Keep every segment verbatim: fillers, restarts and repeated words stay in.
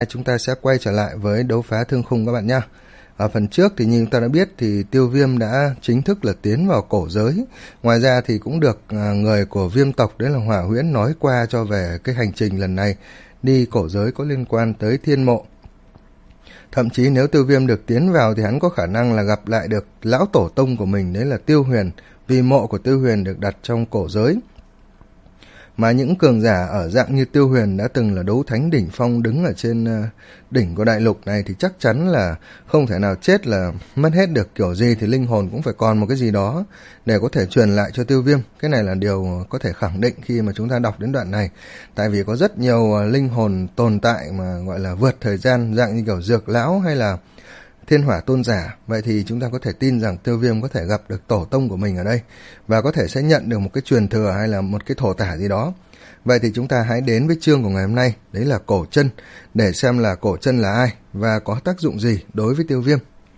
Chúng ta sẽ quay trở lại với đấu phá thương khung các bạn nhé. Ở phần trước thì như chúng ta đã biết thì Tiêu Viêm đã chính thức là tiến vào cổ giới. Ngoài ra thì cũng được người của Viêm tộc, đấy là Hỏa Huyễn, nói qua cho về cái hành trình lần này đi cổ giới có liên quan tới thiên mộ. Thậm chí nếu Tiêu Viêm được tiến vào thì hắn có khả năng là gặp lại được lão tổ tông của mình, đấy là Tiêu Huyền, vì mộ của Tiêu Huyền được đặt trong cổ giới. Mà những cường giả ở dạng như Tiêu Huyền đã từng là đấu thánh đỉnh phong đứng ở trên uh, đỉnh của đại lục này thì chắc chắn là không thể nào chết là mất hết được, kiểu gì thì linh hồn cũng phải còn một cái gì đó để có thể truyền lại cho Tiêu Viêm. Cái này là điều có thể khẳng định khi mà chúng ta đọc đến đoạn này, tại vì có rất nhiều uh, linh hồn tồn tại mà gọi là vượt thời gian, dạng như kiểu Dược Lão hay là Thiên Hỏa Tôn Giả. Vậy thì chúng ta có thể tin rằng Tiêu Viêm có thể gặp được tổ tông của mình ở đây và có thể sẽ nhận được một cái truyền thừa hay là một cái thổ tả gì đó. Vậy thì chúng ta hãy đến với chương của ngày hôm nay, đấy là Cổ Chân, để xem là Cổ Chân là ai và có tác dụng gì đối với Tiêu Viêm.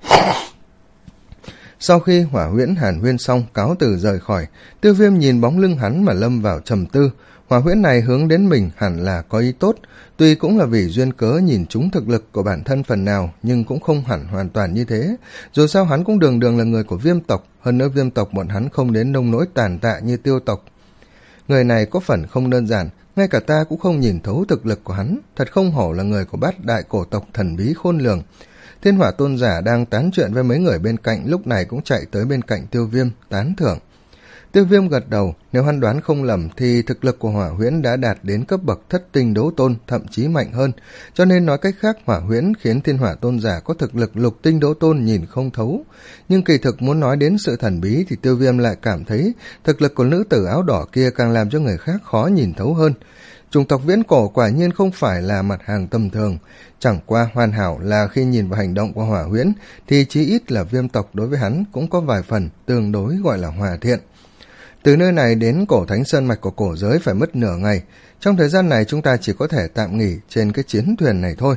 Sau khi Hỏa Huyễn hàn huyên xong, cáo từ rời khỏi, Tiêu Viêm nhìn bóng lưng hắn mà lâm vào trầm tư. Hỏa Huyễn này hướng đến mình hẳn là có ý tốt, tuy cũng là vì duyên cớ nhìn trúng thực lực của bản thân phần nào, nhưng cũng không hẳn hoàn toàn như thế. Dù sao hắn cũng đường đường là người của Viêm tộc, hơn nữa Viêm tộc bọn hắn không đến nông nỗi tàn tạ như Tiêu tộc. Người này có phần không đơn giản, ngay cả ta cũng không nhìn thấu thực lực của hắn, thật không hổ là người của bát đại cổ tộc thần bí khôn lường. Thiên Hỏa Tôn Giả đang tán chuyện với mấy người bên cạnh lúc này cũng chạy tới bên cạnh Tiêu Viêm tán thưởng. Tiêu Viêm gật đầu, nếu hắn đoán không lầm thì thực lực của Hỏa Huyễn đã đạt đến cấp bậc thất tinh đấu tôn, thậm chí mạnh hơn, cho nên nói cách khác Hỏa Huyễn khiến Thiên Hỏa Tôn Giả có thực lực lục tinh đấu tôn nhìn không thấu. Nhưng kỳ thực muốn nói đến sự thần bí thì Tiêu Viêm lại cảm thấy thực lực của nữ tử áo đỏ kia càng làm cho người khác khó nhìn thấu hơn. Chủng tộc viễn cổ quả nhiên không phải là mặt hàng tầm thường, chẳng qua hoàn hảo là khi nhìn vào hành động của Hỏa Huyễn thì chí ít là Viêm tộc đối với hắn cũng có vài phần tương đối gọi là hòa thiện. Từ nơi này đến cổ thánh sơn mạch của cổ giới phải mất nửa ngày, trong thời gian này chúng ta chỉ có thể tạm nghỉ trên cái chiến thuyền này thôi.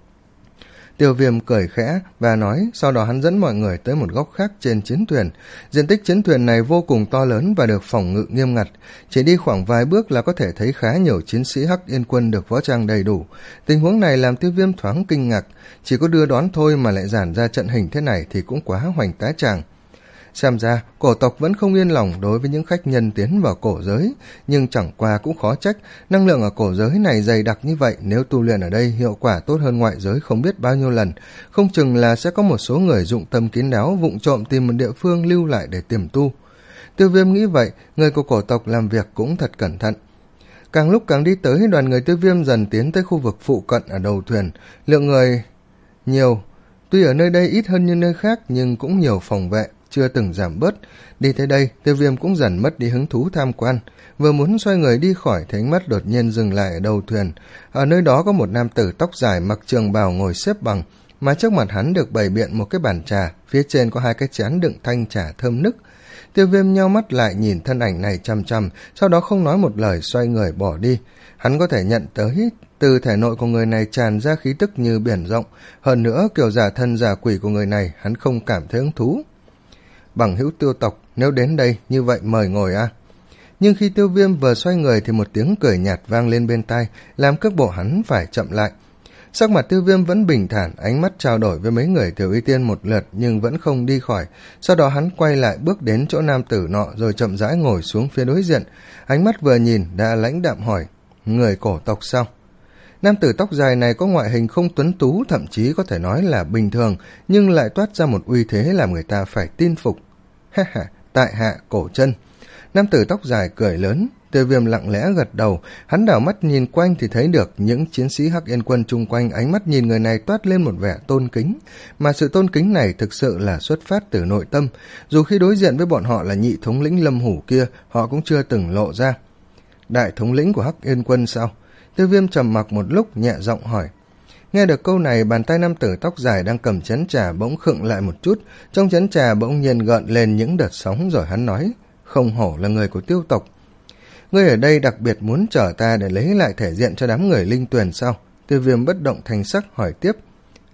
Tiêu Viêm cười khẽ và nói, sau đó hắn dẫn mọi người tới một góc khác trên chiến thuyền. Diện tích chiến thuyền này vô cùng to lớn và được phòng ngự nghiêm ngặt, chỉ đi khoảng vài bước là có thể thấy khá nhiều chiến sĩ Hắc Yên Quân được võ trang đầy đủ. Tình huống này làm Tiêu Viêm thoáng kinh ngạc, chỉ có đưa đón thôi mà lại giản ra trận hình thế này thì cũng quá hoành tá tràng. Xem ra cổ tộc vẫn không yên lòng đối với những khách nhân tiến vào cổ giới, nhưng chẳng qua cũng khó trách, năng lượng ở cổ giới này dày đặc như vậy, nếu tu luyện ở đây hiệu quả tốt hơn ngoại giới không biết bao nhiêu lần, không chừng là sẽ có một số người dụng tâm kín đáo vụng trộm tìm một địa phương lưu lại để tiềm tu. Tiêu Viêm nghĩ vậy, người của cổ tộc làm việc cũng thật cẩn thận. Càng lúc càng đi tới, đoàn người Tiêu Viêm dần tiến tới khu vực phụ cận ở đầu thuyền, lượng người nhiều, tuy ở nơi đây ít hơn như nơi khác nhưng cũng nhiều phòng vệ, chưa từng giảm bớt. Đi tới đây, Tiêu Viêm cũng dần mất đi hứng thú tham quan, vừa muốn xoay người đi khỏi thì ánh mắt đột nhiên dừng lại ở đầu thuyền. Ở nơi đó có một nam tử tóc dài mặc trường bào ngồi xếp bằng, mà trước mặt hắn được bày biện một cái bàn trà, phía trên có hai cái chén đựng thanh trà thơm nức. Tiêu Viêm nheo mắt lại nhìn thân ảnh này chằm chằm, sau đó không nói một lời xoay người bỏ đi. Hắn có thể nhận tới từ thể nội của người này tràn ra khí tức như biển rộng, hơn nữa kiểu giả thân giả quỷ của người này hắn không cảm thấy hứng thú. Bằng hữu Tiêu tộc, nếu đến đây như vậy mời ngồi a. À. Nhưng khi Tiêu Viêm vừa xoay người thì một tiếng cười nhạt vang lên bên tai, làm cước bộ hắn phải chậm lại. Sắc mặt Tiêu Viêm vẫn bình thản, ánh mắt trao đổi với mấy người Tiểu Y Tiên một lượt nhưng vẫn không đi khỏi. Sau đó hắn quay lại bước đến chỗ nam tử nọ rồi chậm rãi ngồi xuống phía đối diện. Ánh mắt vừa nhìn đã lãnh đạm hỏi, người cổ tộc sao? Nam tử tóc dài này có ngoại hình không tuấn tú, thậm chí có thể nói là bình thường, nhưng lại toát ra một uy thế làm người ta phải tin phục. Ha ha, tại hạ Cổ Chân. Nam tử tóc dài cười lớn. Tiêu Viêm lặng lẽ gật đầu, hắn đảo mắt nhìn quanh thì thấy được những chiến sĩ Hắc Yên Quân chung quanh ánh mắt nhìn người này toát lên một vẻ tôn kính, mà sự tôn kính này thực sự là xuất phát từ nội tâm, dù khi đối diện với bọn họ là nhị thống lĩnh Lâm Hủ kia, họ cũng chưa từng lộ ra. Đại thống lĩnh của Hắc Yên Quân sao? Tiêu Viêm trầm mặc một lúc nhẹ giọng hỏi. Nghe được câu này, bàn tay nam tử tóc dài đang cầm chén trà bỗng khựng lại một chút, trong chén trà bỗng nhiên gợn lên những đợt sóng rồi hắn nói, không hổ là người của Tiêu tộc. Ngươi ở đây đặc biệt muốn chở ta để lấy lại thể diện cho đám người linh tuyền sao? Tiêu Viêm bất động thành sắc hỏi tiếp.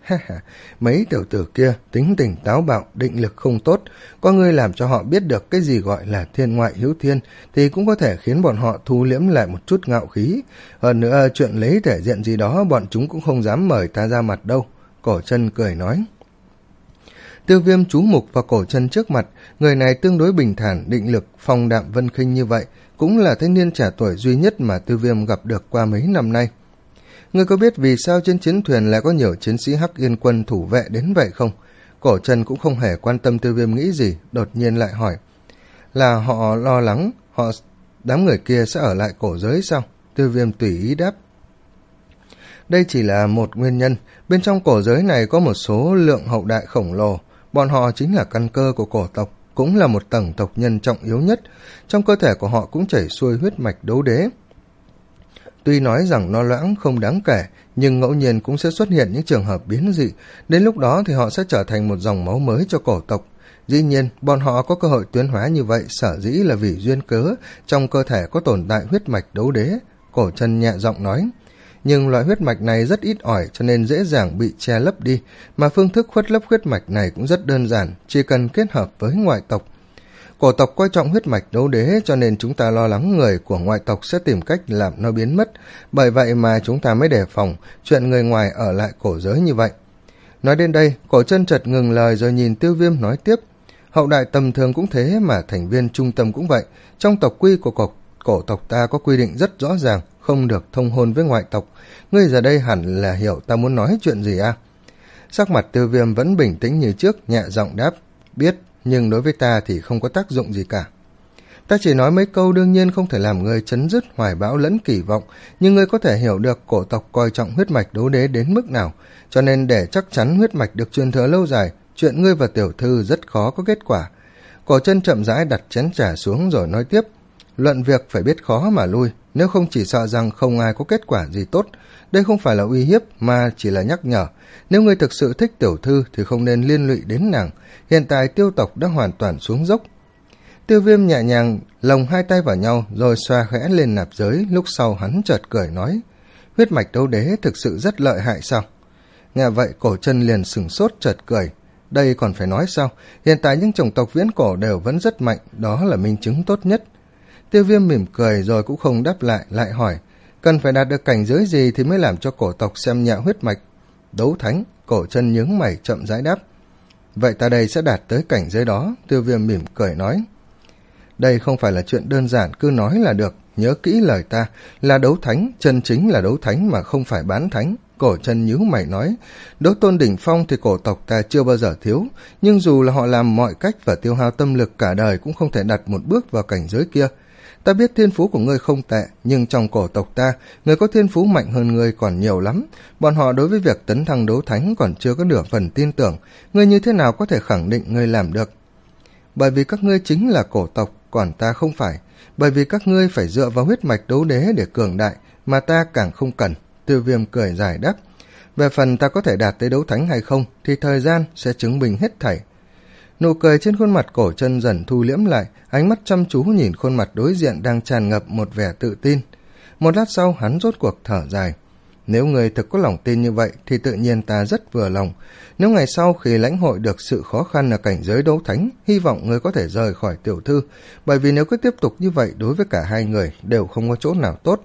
Ha ha, mấy tiểu tử kia tính tình táo bạo, định lực không tốt, có ngươi làm cho họ biết được cái gì gọi là thiên ngoại hữu thiên thì cũng có thể khiến bọn họ thu liễm lại một chút ngạo khí. Hơn nữa chuyện lấy thể diện gì đó bọn chúng cũng không dám mời ta ra mặt đâu. Cổ Chân cười nói. Tiêu Viêm chú mục vào Cổ Chân trước mặt, người này tương đối bình thản, định lực phong đạm vân khinh như vậy, cũng là thanh niên trẻ tuổi duy nhất mà Tiêu Viêm gặp được qua mấy năm nay. Ngươi có biết vì sao trên chiến thuyền lại có nhiều chiến sĩ Hắc Yên quân thủ vệ đến vậy không? Cổ Chân cũng không hề quan tâm Tiêu Viêm nghĩ gì, đột nhiên lại hỏi. Là họ lo lắng, họ đám người kia sẽ ở lại cổ giới sao? Tiêu Viêm tùy ý đáp. Đây chỉ là một nguyên nhân, bên trong cổ giới này có một số lượng hậu đại khổng lồ, bọn họ chính là căn cơ của cổ tộc, cũng là một tầng tộc nhân trọng yếu nhất, trong cơ thể của họ cũng chảy xuôi huyết mạch đấu đế. Tuy nói rằng nó loãng không đáng kể, nhưng ngẫu nhiên cũng sẽ xuất hiện những trường hợp biến dị, đến lúc đó thì họ sẽ trở thành một dòng máu mới cho cổ tộc. Dĩ nhiên, bọn họ có cơ hội tiến hóa như vậy sở dĩ là vì duyên cớ trong cơ thể có tồn tại huyết mạch đấu đế. Cổ Chân nhẹ giọng nói. Nhưng loại huyết mạch này rất ít ỏi cho nên dễ dàng bị che lấp đi, mà phương thức khuất lấp huyết mạch này cũng rất đơn giản, chỉ cần kết hợp với ngoại tộc. Cổ tộc coi trọng huyết mạch đấu đế cho nên chúng ta lo lắng người của ngoại tộc sẽ tìm cách làm nó biến mất, bởi vậy mà chúng ta mới đề phòng chuyện người ngoài ở lại cổ giới như vậy. Nói đến đây, Cổ Chân chợt ngừng lời rồi nhìn Tiêu Viêm nói tiếp. Hậu đại tầm thường cũng thế mà thành viên trung tâm cũng vậy, trong tộc quy của cổ, cổ tộc ta có quy định rất rõ ràng, không được thông hôn với ngoại tộc. Ngươi giờ đây hẳn là hiểu ta muốn nói chuyện gì à? Sắc mặt Tiêu Viêm vẫn bình tĩnh như trước, nhẹ giọng đáp. Biết, nhưng đối với ta thì không có tác dụng gì cả. Ta chỉ nói mấy câu đương nhiên không thể làm ngươi chấn dứt hoài bão lẫn kỳ vọng, nhưng ngươi có thể hiểu được cổ tộc coi trọng huyết mạch đấu đế đến mức nào, cho nên để chắc chắn huyết mạch được truyền thừa lâu dài, chuyện ngươi và tiểu thư rất khó có kết quả. Cổ Chân chậm rãi đặt chén trà xuống rồi nói tiếp. Luận việc phải biết khó mà lui, nếu không chỉ sợ rằng không ai có kết quả gì tốt. Đây không phải là uy hiếp mà chỉ là nhắc nhở. Nếu ngươi thực sự thích tiểu thư thì không nên liên lụy đến nàng. Hiện tại Tiêu tộc đã hoàn toàn xuống dốc. Tiêu Viêm nhẹ nhàng lồng hai tay vào nhau rồi xoa khẽ lên nạp giới, lúc sau hắn chợt cười nói. Huyết mạch đấu đế thực sự rất lợi hại sao? Nghe vậy Cổ Chân liền sửng sốt chợt cười. Đây còn phải nói sao? Hiện tại những chủng tộc viễn cổ đều vẫn rất mạnh, đó là minh chứng tốt nhất. Tiêu Viêm mỉm cười rồi cũng không đáp lại, lại hỏi. Cần phải đạt được cảnh giới gì thì mới làm cho cổ tộc xem nhẹ huyết mạch? Đấu thánh. Cổ Chân nhướng mày chậm rãi đáp. Vậy ta đây sẽ đạt tới cảnh giới đó. Tiêu Viêm mỉm cười nói. Đây không phải là chuyện đơn giản, cứ nói là được. Nhớ kỹ lời ta, là đấu thánh, chân chính là đấu thánh mà không phải bán thánh. Cổ Chân nhíu mày nói. Đấu tôn đỉnh phong thì cổ tộc ta chưa bao giờ thiếu, nhưng dù là họ làm mọi cách và tiêu hao tâm lực cả đời cũng không thể đặt một bước vào cảnh giới kia. Ta biết thiên phú của ngươi không tệ, nhưng trong cổ tộc ta, người có thiên phú mạnh hơn ngươi còn nhiều lắm. Bọn họ đối với việc tấn thăng đấu thánh còn chưa có nửa phần tin tưởng. Ngươi như thế nào có thể khẳng định ngươi làm được? Bởi vì các ngươi chính là cổ tộc, còn ta không phải. Bởi vì các ngươi phải dựa vào huyết mạch đấu đế để cường đại, mà ta càng không cần. Tiêu Viêm cười giải đáp. Về phần ta có thể đạt tới đấu thánh hay không, thì thời gian sẽ chứng minh hết thảy. Nụ cười trên khuôn mặt Cổ Chân dần thu liễm lại, ánh mắt chăm chú nhìn khuôn mặt đối diện đang tràn ngập một vẻ tự tin. Một lát sau hắn rốt cuộc thở dài. Nếu người thực có lòng tin như vậy thì tự nhiên ta rất vừa lòng. Nếu ngày sau khi lãnh hội được sự khó khăn ở cảnh giới đấu thánh, hy vọng người có thể rời khỏi tiểu thư, bởi vì nếu cứ tiếp tục như vậy đối với cả hai người đều không có chỗ nào tốt.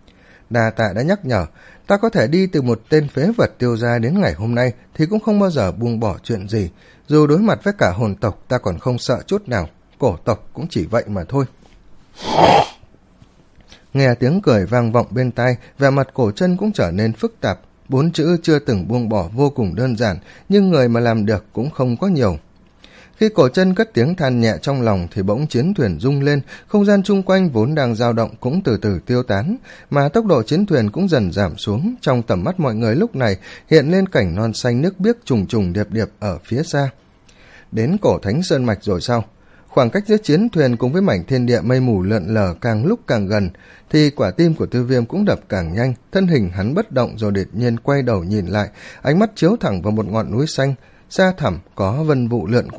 Đa tạ đã nhắc nhở, ta có thể đi từ một tên phế vật Tiêu gia đến ngày hôm nay thì cũng không bao giờ buông bỏ chuyện gì. Dù đối mặt với cả hồn tộc ta còn không sợ chút nào, cổ tộc cũng chỉ vậy mà thôi. Nghe tiếng cười vang vọng bên tai, vẻ mặt Cổ Chân cũng trở nên phức tạp. Bốn chữ chưa từng buông bỏ vô cùng đơn giản, nhưng người mà làm được cũng không có nhiều. Khi Cổ Chân cất tiếng than nhẹ trong lòng thì bỗng chiến thuyền rung lên, không gian chung quanh vốn đang dao động cũng từ từ tiêu tán, mà tốc độ chiến thuyền cũng dần giảm xuống. Trong tầm mắt mọi người lúc này hiện lên cảnh non xanh nước biếc trùng trùng điệp điệp ở phía xa. Đến cổ Thánh Sơn Mạch rồi sao? Khoảng cách giữa chiến thuyền cùng với mảnh thiên địa mây mù lượn lờ càng lúc càng gần, thì quả tim của Tiêu Viêm cũng đập càng nhanh, thân hình hắn bất động rồi đột nhiên quay đầu nhìn lại, ánh mắt chiếu thẳng vào một ngọn núi xanh, xa thẳm có vân vụ lượn quanh.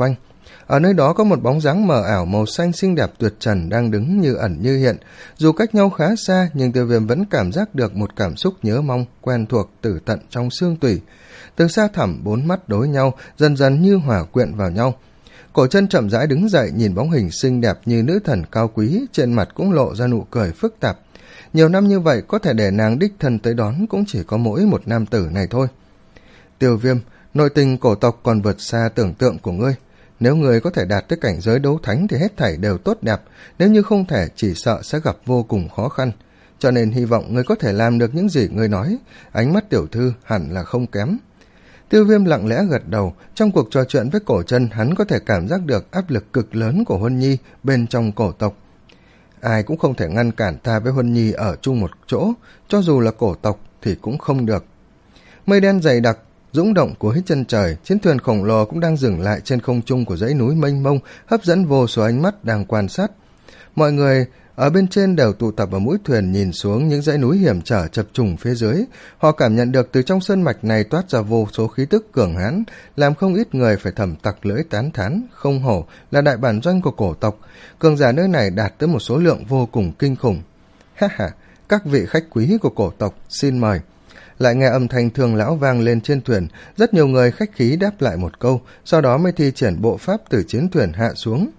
Ở nơi đó có một bóng dáng mờ ảo màu xanh xinh đẹp tuyệt trần đang đứng như ẩn như hiện. Dù cách nhau khá xa, nhưng Tiêu Viêm vẫn cảm giác được một cảm xúc nhớ mong, quen thuộc từ tận trong xương tủy. Từ xa thẳm, bốn mắt đối nhau, dần dần như hòa quyện vào nhau. Cổ Chân chậm rãi đứng dậy, nhìn bóng hình xinh đẹp như nữ thần cao quý, trên mặt cũng lộ ra nụ cười phức tạp. Nhiều năm như vậy, có thể để nàng đích thân tới đón cũng chỉ có mỗi một nam tử này thôi. Tiêu Viêm, nội tình cổ tộc còn vượt xa tưởng tượng của ngươi. Nếu người có thể đạt tới cảnh giới đấu thánh thì hết thảy đều tốt đẹp, nếu như không thể chỉ sợ sẽ gặp vô cùng khó khăn. Cho nên hy vọng người có thể làm được những gì người nói, ánh mắt tiểu thư hẳn là không kém. Tiêu Viêm lặng lẽ gật đầu, trong cuộc trò chuyện với Cổ Chân hắn có thể cảm giác được áp lực cực lớn của Huân Nhi bên trong cổ tộc. Ai cũng không thể ngăn cản ta với Huân Nhi ở chung một chỗ, cho dù là cổ tộc thì cũng không được. Mây đen dày đặc dũng động cuối chân trời, chiến thuyền khổng lồ cũng đang dừng lại trên không trung của dãy núi mênh mông, hấp dẫn vô số ánh mắt đang quan sát. Mọi người ở bên trên đều tụ tập ở mũi thuyền nhìn xuống những dãy núi hiểm trở chập trùng phía dưới. Họ cảm nhận được từ trong sơn mạch này toát ra vô số khí tức cường hãn, làm không ít người phải thầm tặc lưỡi tán thán. Không hổ là đại bản doanh của cổ tộc, cường giả nơi này đạt tới một số lượng vô cùng kinh khủng. Ha ha, các vị khách quý của cổ tộc xin mời. Lại nghe âm thanh thương lão vang lên trên thuyền, rất nhiều người khách khí đáp lại một câu, sau đó mới thi triển bộ pháp từ chiến thuyền hạ xuống.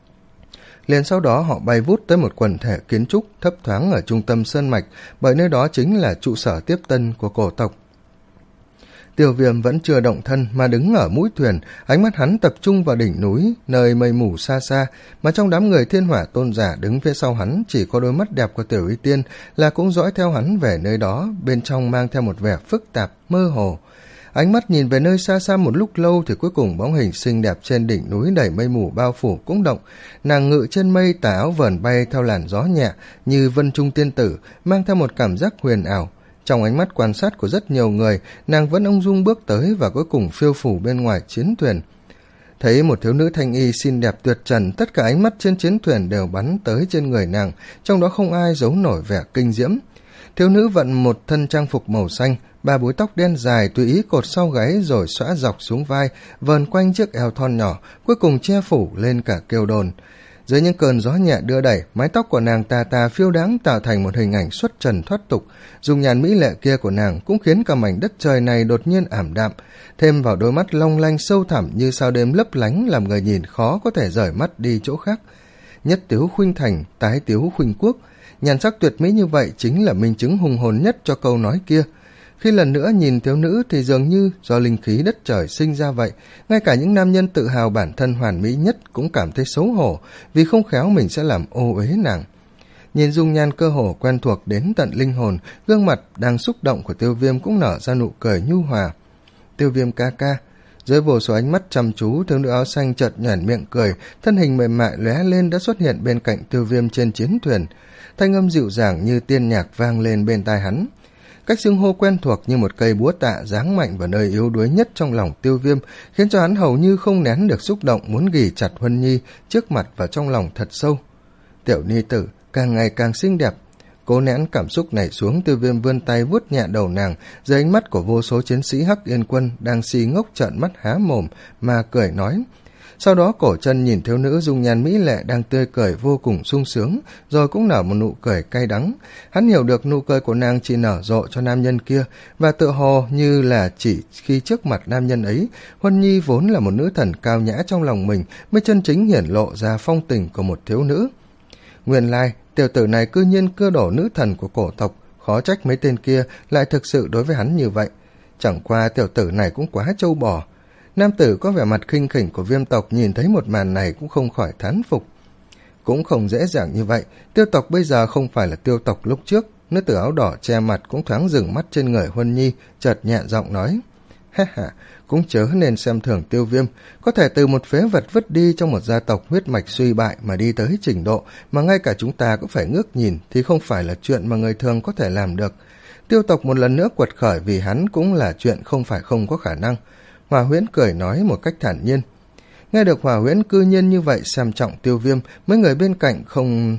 Liền sau đó họ bay vút tới một quần thể kiến trúc thấp thoáng ở trung tâm sơn mạch, bởi nơi đó chính là trụ sở tiếp tân của cổ tộc. Tiêu Viêm vẫn chưa động thân mà đứng ở mũi thuyền, ánh mắt hắn tập trung vào đỉnh núi, nơi mây mù xa xa, mà trong đám người thiên hỏa tôn giả đứng phía sau hắn chỉ có đôi mắt đẹp của Tiểu Y Tiên là cũng dõi theo hắn về nơi đó, bên trong mang theo một vẻ phức tạp, mơ hồ. Ánh mắt nhìn về nơi xa xa một lúc lâu thì cuối cùng bóng hình xinh đẹp trên đỉnh núi đầy mây mù bao phủ cũng động. Nàng ngự trên mây, tà áo vờn bay theo làn gió nhẹ như vân trung tiên tử, mang theo một cảm giác huyền ảo. Trong ánh mắt quan sát của rất nhiều người, nàng vẫn ung dung bước tới và cuối cùng phiêu phủ bên ngoài chiến thuyền. Thấy một thiếu nữ thanh y xinh đẹp tuyệt trần, tất cả ánh mắt trên chiến thuyền đều bắn tới trên người nàng, trong đó không ai giấu nổi vẻ kinh diễm. Thiếu nữ vận một thân trang phục màu xanh, ba búi tóc đen dài tùy ý cột sau gáy rồi xõa dọc xuống vai, vờn quanh chiếc eo thon nhỏ, cuối cùng che phủ lên cả kiều đồn. Dưới những cơn gió nhẹ đưa đẩy, mái tóc của nàng tà tà phiêu đáng tạo thành một hình ảnh xuất trần thoát tục. Dùng nhàn mỹ lệ kia của nàng cũng khiến cả mảnh đất trời này đột nhiên ảm đạm, thêm vào đôi mắt long lanh sâu thẳm như sao đêm lấp lánh làm người nhìn khó có thể rời mắt đi chỗ khác. Nhất tiếu khuynh thành, tái tiếu khuynh quốc, nhàn sắc tuyệt mỹ như vậy chính là minh chứng hùng hồn nhất cho câu nói kia. Khi lần nữa nhìn thiếu nữ thì dường như do linh khí đất trời sinh ra vậy, ngay cả những nam nhân tự hào bản thân hoàn mỹ nhất cũng cảm thấy xấu hổ, vì không khéo mình sẽ làm ô uế nàng. Nhìn dung nhan cơ hồ quen thuộc đến tận linh hồn, gương mặt đang xúc động của Tiêu Viêm cũng nở ra nụ cười nhu hòa. Tiêu Viêm ca ca. Dưới vô số ánh mắt chăm chú, thiếu nữ áo xanh chợt nhoẻn miệng cười, thân hình mềm mại lóe lên đã xuất hiện bên cạnh Tiêu Viêm trên chiến thuyền. Thanh âm dịu dàng như tiên nhạc vang lên bên tai hắn. Cách xưng hô quen thuộc như một cây búa tạ giáng mạnh vào nơi yếu đuối nhất trong lòng Tiêu Viêm, khiến cho hắn hầu như không nén được xúc động muốn ghì chặt Huân Nhi trước mặt và trong lòng thật sâu. Tiểu ni tử càng ngày càng xinh đẹp. Cố nén cảm xúc này xuống, Tiêu Viêm vươn tay vuốt nhẹ đầu nàng, dưới ánh mắt của vô số chiến sĩ Hắc Yên Quân đang si ngốc trợn mắt há mồm mà cười nói. Sau đó Cổ Chân nhìn thiếu nữ dung nhan mỹ lệ đang tươi cười vô cùng sung sướng, rồi cũng nở một nụ cười cay đắng. Hắn hiểu được nụ cười của nàng chỉ nở rộ cho nam nhân kia, và tự hồ như là chỉ khi trước mặt nam nhân ấy, Huân Nhi vốn là một nữ thần cao nhã trong lòng mình mới chân chính hiển lộ ra phong tình của một thiếu nữ. Nguyên lai, tiểu tử này cư nhiên cưa đổ nữ thần của cổ tộc, khó trách mấy tên kia lại thực sự đối với hắn như vậy. Chẳng qua tiểu tử này cũng quá trâu bò. Nam tử có vẻ mặt khinh khỉnh của Viêm tộc nhìn thấy một màn này cũng không khỏi thán phục. Cũng không dễ dàng như vậy, Tiêu tộc bây giờ không phải là Tiêu tộc lúc trước. Nữ tử áo đỏ che mặt cũng thoáng dừng mắt trên người Huân Nhi, chợt nhẹ giọng nói. Ha ha, cũng chớ nên xem thường Tiêu Viêm, có thể từ một phế vật vứt đi trong một gia tộc huyết mạch suy bại mà đi tới trình độ mà ngay cả chúng ta cũng phải ngước nhìn thì không phải là chuyện mà người thường có thể làm được. Tiêu tộc một lần nữa quật khởi vì hắn cũng là chuyện không phải không có khả năng. Hòa Huyễn cười nói một cách thản nhiên. Nghe được Hòa Huyễn cư nhiên như vậy xem trọng Tiêu Viêm, mấy người bên cạnh không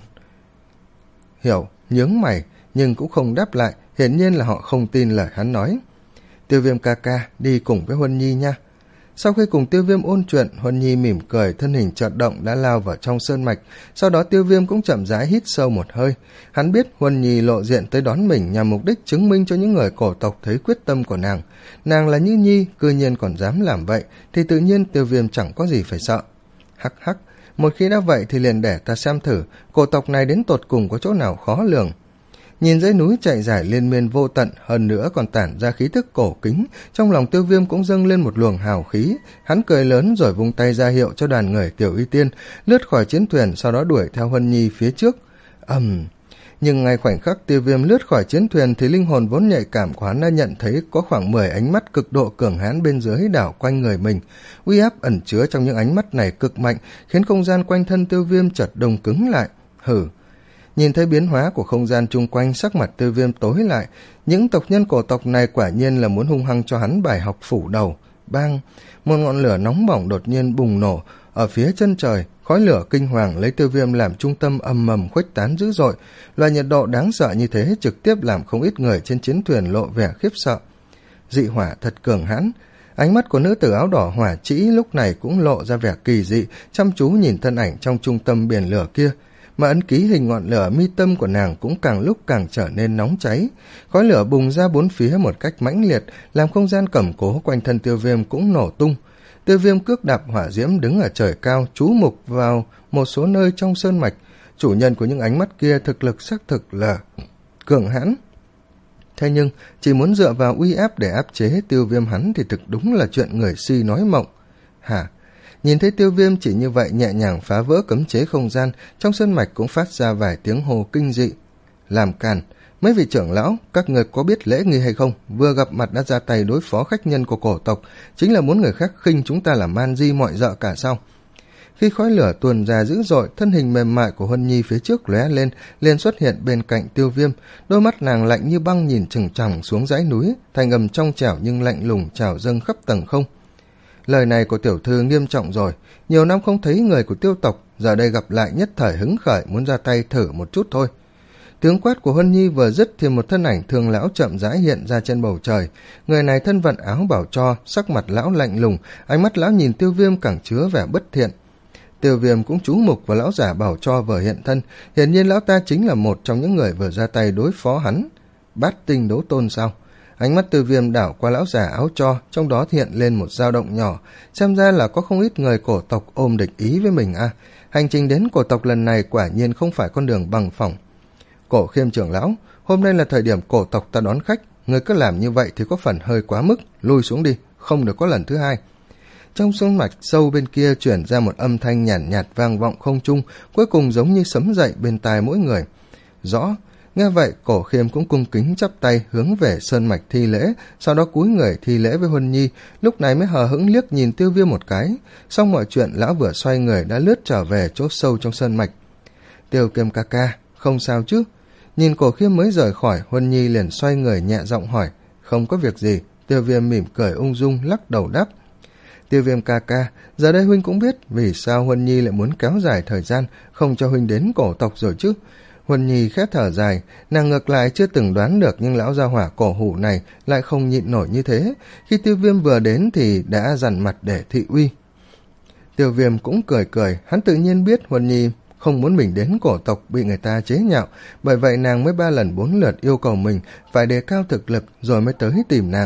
hiểu, nhướng mày, nhưng cũng không đáp lại, hiển nhiên là họ không tin lời hắn nói. Tiêu Viêm ca ca, đi cùng với Huân Nhi nha. Sau khi cùng Tiêu Viêm ôn chuyện, Huân Nhi mỉm cười, thân hình chợt động đã lao vào trong sơn mạch. Sau đó Tiêu Viêm cũng chậm rãi hít sâu một hơi. Hắn biết Huân Nhi lộ diện tới đón mình nhằm mục đích chứng minh cho những người cổ tộc thấy quyết tâm của nàng. Nàng là Như Nhi, cư nhiên còn dám làm vậy, thì tự nhiên Tiêu Viêm chẳng có gì phải sợ. Hắc hắc, một khi đã vậy thì liền để ta xem thử, cổ tộc này đến tột cùng có chỗ nào khó lường. Nhìn dãy núi chạy dài liên miên vô tận, hơn nữa còn tản ra khí thức cổ kính, trong lòng Tiêu Viêm cũng dâng lên một luồng hào khí. Hắn cười lớn rồi vung tay ra hiệu cho đoàn người Tiểu Y Tiên lướt khỏi chiến thuyền, sau đó đuổi theo Huân Nhi phía trước. ầm um. Nhưng ngay khoảnh khắc Tiêu Viêm lướt khỏi chiến thuyền thì linh hồn vốn nhạy cảm của hắn đã nhận thấy có khoảng mười ánh mắt cực độ cường hãn bên dưới đảo quanh người mình. Uy áp ẩn chứa trong những ánh mắt này cực mạnh, khiến không gian quanh thân Tiêu Viêm chợt đông cứng lại. Hử! Nhìn thấy biến hóa của không gian chung quanh, sắc mặt Tiêu Viêm tối lại. Những tộc nhân cổ tộc này quả nhiên là muốn hung hăng cho hắn bài học phủ đầu. Bang! Một ngọn lửa nóng bỏng đột nhiên bùng nổ ở phía chân trời. Khói lửa kinh hoàng lấy Tiêu Viêm làm trung tâm ầm ầm khuếch tán dữ dội. Loại nhiệt độ đáng sợ như thế trực tiếp làm không ít người trên chiến thuyền lộ vẻ khiếp sợ. Dị hỏa thật cường hãn. Ánh mắt của nữ tử áo đỏ Hỏa Trĩ lúc này cũng lộ ra vẻ kỳ dị, chăm chú nhìn thân ảnh trong trung tâm biển lửa kia. Mà ấn ký hình ngọn lửa mi tâm của nàng cũng càng lúc càng trở nên nóng cháy. Khói lửa bùng ra bốn phía một cách mãnh liệt, làm không gian cầm cố quanh thân Tiêu Viêm cũng nổ tung. Tiêu Viêm cước đạp hỏa diễm đứng ở trời cao, chú mục vào một số nơi trong sơn mạch. Chủ nhân của những ánh mắt kia thực lực xác thực là cường hãn. Thế nhưng, chỉ muốn dựa vào uy áp để áp chế Tiêu Viêm hắn thì thực đúng là chuyện người si nói mộng. Hả? Nhìn thấy Tiêu Viêm chỉ như vậy nhẹ nhàng phá vỡ cấm chế không gian, trong sơn mạch cũng phát ra vài tiếng hô kinh dị. Làm càn! Mấy vị trưởng lão, các người có biết lễ nghi hay không? Vừa gặp mặt đã ra tay đối phó khách nhân của cổ tộc, chính là muốn người khác khinh chúng ta là man di mọi dợ cả sao? Khi khói lửa tuôn ra dữ dội, thân hình mềm mại của Huân Nhi phía trước lóe lên, liền xuất hiện bên cạnh Tiêu Viêm. Đôi mắt nàng lạnh như băng nhìn chừng chằm xuống dãy núi, thành ngầm trong trẻo nhưng lạnh lùng trào dâng khắp tầng không. Lời này của tiểu thư nghiêm trọng rồi, nhiều năm không thấy người của Tiêu tộc, giờ đây gặp lại nhất thời hứng khởi muốn ra tay thử một chút thôi. Tiếng quát của Huân Nhi vừa dứt thì một thân ảnh thương lão chậm rãi hiện ra trên bầu trời. Người này thân vận áo bảo cho, sắc mặt lão lạnh lùng, ánh mắt lão nhìn Tiêu Viêm càng chứa vẻ bất thiện. Tiêu Viêm cũng chú mục vào lão giả bảo cho vừa hiện thân, hiển nhiên lão ta chính là một trong những người vừa ra tay đối phó hắn. Bát tinh đấu tôn sao? Ánh mắt Tiêu Viêm đảo qua lão giả áo cho, trong đó hiện lên một dao động nhỏ, xem ra là có không ít người cổ tộc ôm địch ý với mình à. Hành trình đến cổ tộc lần này quả nhiên không phải con đường bằng phẳng. Cổ Khiêm trưởng lão, hôm nay là thời điểm cổ tộc ta đón khách, người cứ làm như vậy thì có phần hơi quá mức, lui xuống đi, không được có lần thứ hai. Trong sơn mạch sâu bên kia chuyển ra một âm thanh nhàn nhạt, nhạt vang vọng không trung, cuối cùng giống như sấm dậy bên tai mỗi người. Rõ. Nghe vậy, Cổ Khiêm cũng cung kính chắp tay hướng về sơn mạch thi lễ, sau đó cúi người thi lễ với Huân Nhi, lúc này mới hờ hững liếc nhìn Tiêu Viêm một cái. Xong mọi chuyện, lão vừa xoay người đã lướt trở về chỗ sâu trong sơn mạch. Tiêu Kiêm ca ca, không sao chứ? Nhìn Cổ Khiêm mới rời khỏi, Huân Nhi liền xoay người nhẹ giọng hỏi. Không có việc gì. Tiêu Viêm mỉm cười ung dung lắc đầu đáp. Tiêu Viêm ca ca, giờ đây huynh cũng biết vì sao Huân Nhi lại muốn kéo dài thời gian, không cho huynh đến cổ tộc rồi chứ. Huân Nhi khẽ thở dài, nàng ngược lại chưa từng đoán được nhưng lão gia hỏa cổ hủ này lại không nhịn nổi như thế. Khi Tiêu Viêm vừa đến thì đã dằn mặt để thị uy. Tiêu Viêm cũng cười cười, hắn tự nhiên biết Huân Nhi không muốn mình đến cổ tộc bị người ta chế nhạo, bởi vậy nàng mới ba lần bốn lượt yêu cầu mình phải đề cao thực lực rồi mới tới tìm nàng.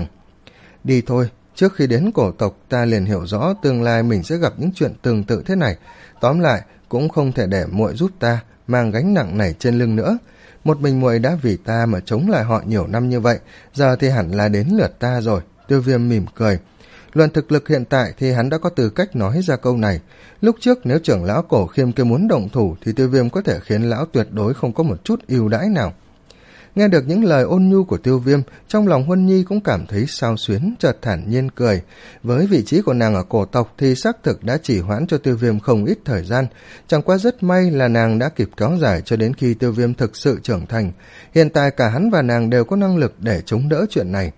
Đi thôi, trước khi đến cổ tộc ta liền hiểu rõ tương lai mình sẽ gặp những chuyện tương tự thế này. Tóm lại, cũng không thể để muội giúp ta mang gánh nặng này trên lưng nữa. Một mình muội đã vì ta mà chống lại họ nhiều năm như vậy, giờ thì hẳn là đến lượt ta rồi. Tiêu Viêm mỉm cười. Luận thực lực hiện tại thì hắn đã có tư cách nói ra câu này. Lúc trước nếu trưởng lão Cổ Khiêm kia muốn động thủ thì Tiêu Viêm có thể khiến lão tuyệt đối không có một chút ưu đãi nào. Nghe được những lời ôn nhu của Tiêu Viêm, trong lòng Huân Nhi cũng cảm thấy xao xuyến, chợt thản nhiên cười. Với vị trí của nàng ở cổ tộc thì xác thực đã chỉ hoãn cho Tiêu Viêm không ít thời gian. Chẳng qua rất may là nàng đã kịp kéo dài cho đến khi Tiêu Viêm thực sự trưởng thành. Hiện tại cả hắn và nàng đều có năng lực để chống đỡ chuyện này.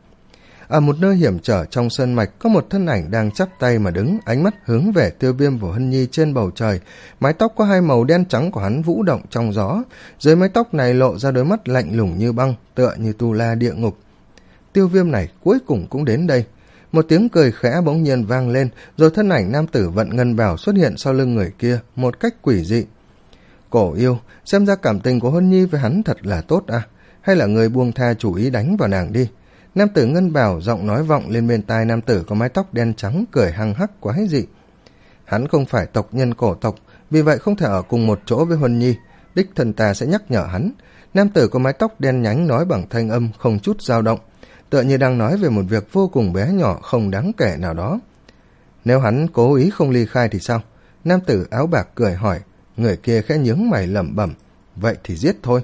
Ở một nơi hiểm trở trong sơn mạch có một thân ảnh đang chắp tay mà đứng, ánh mắt hướng về Tiêu Viêm và Huân Nhi trên bầu trời. Mái tóc có hai màu đen trắng của hắn vũ động trong gió, dưới mái tóc này lộ ra đôi mắt lạnh lùng như băng, tựa như tu la địa ngục. Tiêu Viêm này cuối cùng cũng đến đây. Một tiếng cười khẽ bỗng nhiên vang lên, rồi thân ảnh nam tử vận ngân bào xuất hiện sau lưng người kia một cách quỷ dị. Cổ Yêu, xem ra cảm tình của Huân Nhi với hắn thật là tốt à, hay là người buông tha chủ ý đánh vào nàng đi. Nam tử ngân bào giọng nói vọng lên bên tai nam tử có mái tóc đen trắng cười hăng hắc quái dị. Hắn không phải tộc nhân cổ tộc, vì vậy không thể ở cùng một chỗ với Huân Nhi, đích thân ta sẽ nhắc nhở hắn. Nam tử có mái tóc đen nhánh nói bằng thanh âm không chút dao động, tựa như đang nói về một việc vô cùng bé nhỏ không đáng kể nào đó. Nếu hắn cố ý không ly khai thì sao? Nam tử áo bạc cười hỏi. Người kia khẽ nhướng mày lẩm bẩm, vậy thì giết thôi.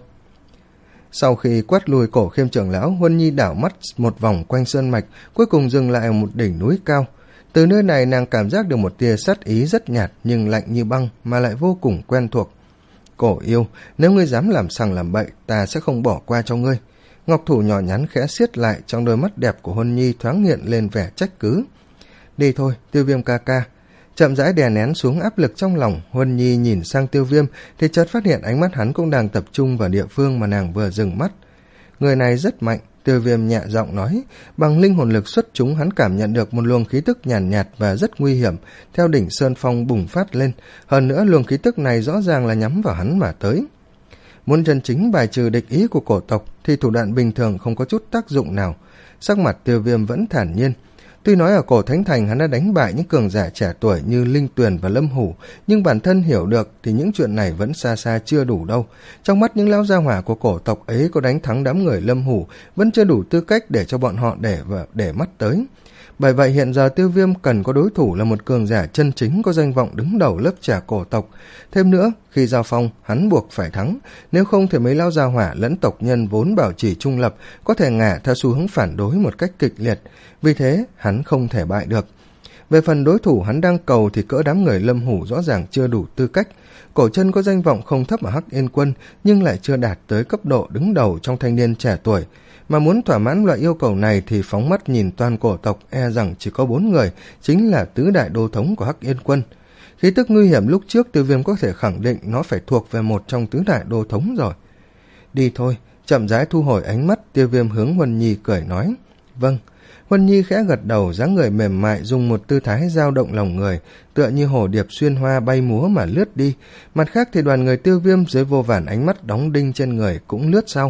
Sau khi quát lui Cổ Khiêm trưởng lão, Huân Nhi đảo mắt một vòng quanh sơn mạch, cuối cùng dừng lại ở một đỉnh núi cao. Từ nơi này nàng cảm giác được một tia sát ý rất nhạt nhưng lạnh như băng mà lại vô cùng quen thuộc. Cổ Yêu, nếu ngươi dám làm sằng làm bậy, ta sẽ không bỏ qua cho ngươi. Ngọc thủ nhỏ nhắn khẽ siết lại, trong đôi mắt đẹp của Huân Nhi thoáng hiện lên vẻ trách cứ. Đi thôi, Tiêu Viêm ca ca. Chậm rãi đè nén xuống áp lực trong lòng, Huân Nhi nhìn sang Tiêu Viêm thì chợt phát hiện ánh mắt hắn cũng đang tập trung vào địa phương mà nàng vừa dừng mắt. Người này rất mạnh, Tiêu Viêm nhẹ giọng nói, bằng linh hồn lực xuất chúng hắn cảm nhận được một luồng khí tức nhàn nhạt, nhạt và rất nguy hiểm theo đỉnh sơn phong bùng phát lên, hơn nữa luồng khí tức này rõ ràng là nhắm vào hắn mà tới. Muốn chân chính bài trừ địch ý của cổ tộc thì thủ đoạn bình thường không có chút tác dụng nào. Sắc mặt Tiêu Viêm vẫn thản nhiên. Tuy nói ở Cổ Thánh Thành hắn đã đánh bại những cường giả trẻ tuổi như Linh Tuyền và Lâm Hủ, nhưng bản thân hiểu được thì những chuyện này vẫn xa xa chưa đủ đâu. Trong mắt những lão gia hỏa của cổ tộc ấy có đánh thắng đám người Lâm Hủ vẫn chưa đủ tư cách để cho bọn họ để và để mắt tới. Bởi vậy hiện giờ Tiêu Viêm cần có đối thủ là một cường giả chân chính có danh vọng đứng đầu lớp trẻ cổ tộc. Thêm nữa, khi giao phong, hắn buộc phải thắng, nếu không thì mấy lão gia hỏa lẫn tộc nhân vốn bảo trì trung lập có thể ngả theo xu hướng phản đối một cách kịch liệt, vì thế hắn không thể bại được. Về phần đối thủ hắn đang cầu thì cỡ đám người Lâm Hủ rõ ràng chưa đủ tư cách. Cổ Chân có danh vọng không thấp ở Hắc Yên Quân nhưng lại chưa đạt tới cấp độ đứng đầu trong thanh niên trẻ tuổi. Mà muốn thỏa mãn loại yêu cầu này thì phóng mắt nhìn toàn cổ tộc e rằng chỉ có bốn người, chính là tứ đại đô thống của Hắc Yên Quân. Khí tức nguy hiểm lúc trước Tiêu Viêm có thể khẳng định nó phải thuộc về một trong tứ đại đô thống rồi. Đi thôi, chậm rãi thu hồi ánh mắt, Tiêu Viêm hướng Huân Nhi cười nói. Vâng. Huân Nhi khẽ gật đầu, dáng người mềm mại dùng một tư thái dao động lòng người, tựa như hồ điệp xuyên hoa bay múa mà lướt đi. Mặt khác thì đoàn người Tiêu Viêm dưới vô vàn ánh mắt đóng đinh trên người cũng lướt sau.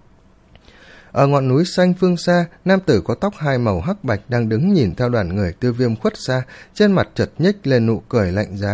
Ở ngọn núi xanh phương xa, nam tử có tóc hai màu hắc bạch đang đứng nhìn theo đoàn người Tiêu Viêm khuất xa, trên mặt chợt nhếch lên nụ cười lạnh giá.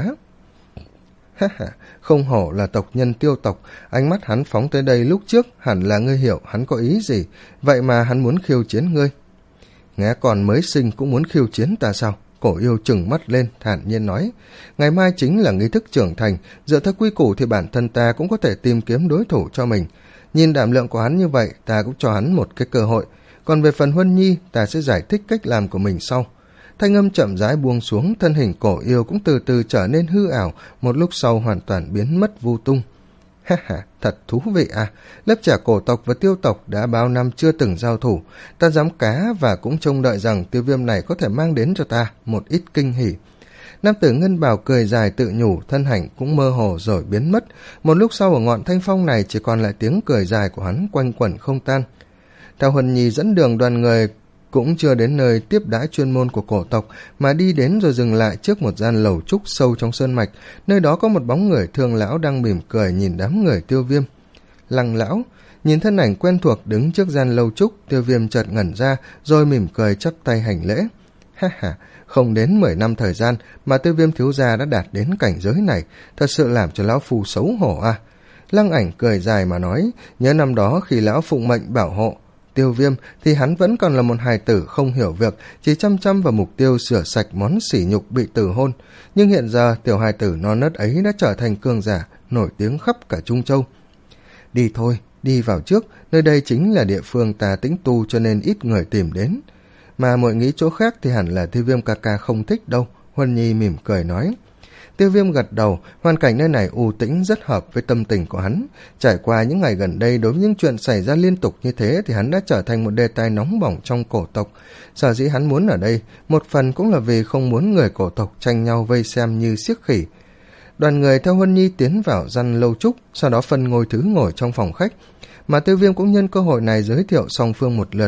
Ha ha, không hổ là tộc nhân Tiêu tộc, ánh mắt hắn phóng tới đây lúc trước, hẳn là ngươi hiểu hắn có ý gì, vậy mà hắn muốn khiêu chiến ngươi. Nghe còn mới sinh cũng muốn khiêu chiến ta sao? Cổ Yêu trừng mắt lên, thản nhiên nói. Ngày mai chính là nghi thức trưởng thành, dựa theo quy củ thì bản thân ta cũng có thể tìm kiếm đối thủ cho mình. Nhìn đảm lượng của hắn như vậy, ta cũng cho hắn một cái cơ hội. Còn về phần Huân Nhi, ta sẽ giải thích cách làm của mình sau. Thanh âm chậm rãi buông xuống, thân hình Cổ Yêu cũng từ từ trở nên hư ảo, một lúc sau hoàn toàn biến mất vô tung. Ha ha, thật thú vị à, lớp trẻ cổ tộc và Tiêu tộc đã bao năm chưa từng giao thủ, ta dám cá và cũng trông đợi rằng Tiêu Viêm này có thể mang đến cho ta một ít kinh hỉ. Nam tử ngân bào cười dài tự nhủ, thân ảnh cũng mơ hồ rồi biến mất. Một lúc sau ở ngọn thanh phong này chỉ còn lại tiếng cười dài của hắn quanh quẩn không tan. Theo Huân Nhi dẫn đường, đoàn người cũng chưa đến nơi tiếp đãi chuyên môn của cổ tộc mà đi đến rồi dừng lại trước một gian lầu trúc sâu trong sơn mạch. Nơi đó có một bóng người thương lão đang mỉm cười nhìn đám người Tiêu Viêm. Lăng lão, nhìn thân ảnh quen thuộc đứng trước gian lầu trúc, Tiêu Viêm chợt ngẩn ra rồi mỉm cười chắp tay hành lễ. Ha ha, không đến mười năm thời gian mà Tiêu Viêm thiếu gia đã đạt đến cảnh giới này, thật sự làm cho lão phu xấu hổ à. Lăng ảnh cười dài mà nói, nhớ năm đó khi lão phụng mệnh bảo hộ Tiêu Viêm thì hắn vẫn còn là một hài tử không hiểu việc, chỉ chăm chăm vào mục tiêu sửa sạch món sỉ nhục bị tử hôn. Nhưng hiện giờ tiểu hài tử non nớt ấy đã trở thành cường giả, nổi tiếng khắp cả Trung Châu. Đi thôi, đi vào trước, nơi đây chính là địa phương ta tĩnh tu cho nên ít người tìm đến. Mà mọi nghĩ chỗ khác thì hẳn là Tiêu Viêm ca ca không thích đâu, Huân Nhi mỉm cười nói. Tiêu Viêm gật đầu, hoàn cảnh nơi này u tĩnh rất hợp với tâm tình của hắn. Trải qua những ngày gần đây đối với những chuyện xảy ra liên tục như thế thì hắn đã trở thành một đề tài nóng bỏng trong cổ tộc. Sở dĩ hắn muốn ở đây, một phần cũng là vì không muốn người cổ tộc tranh nhau vây xem như xiếc khỉ. Đoàn người theo Huân Nhi tiến vào gian lâu trúc, sau đó phân ngôi thứ ngồi trong phòng khách. Mà Tiêu Viêm cũng nhân cơ hội này giới thiệu song phương một lượt.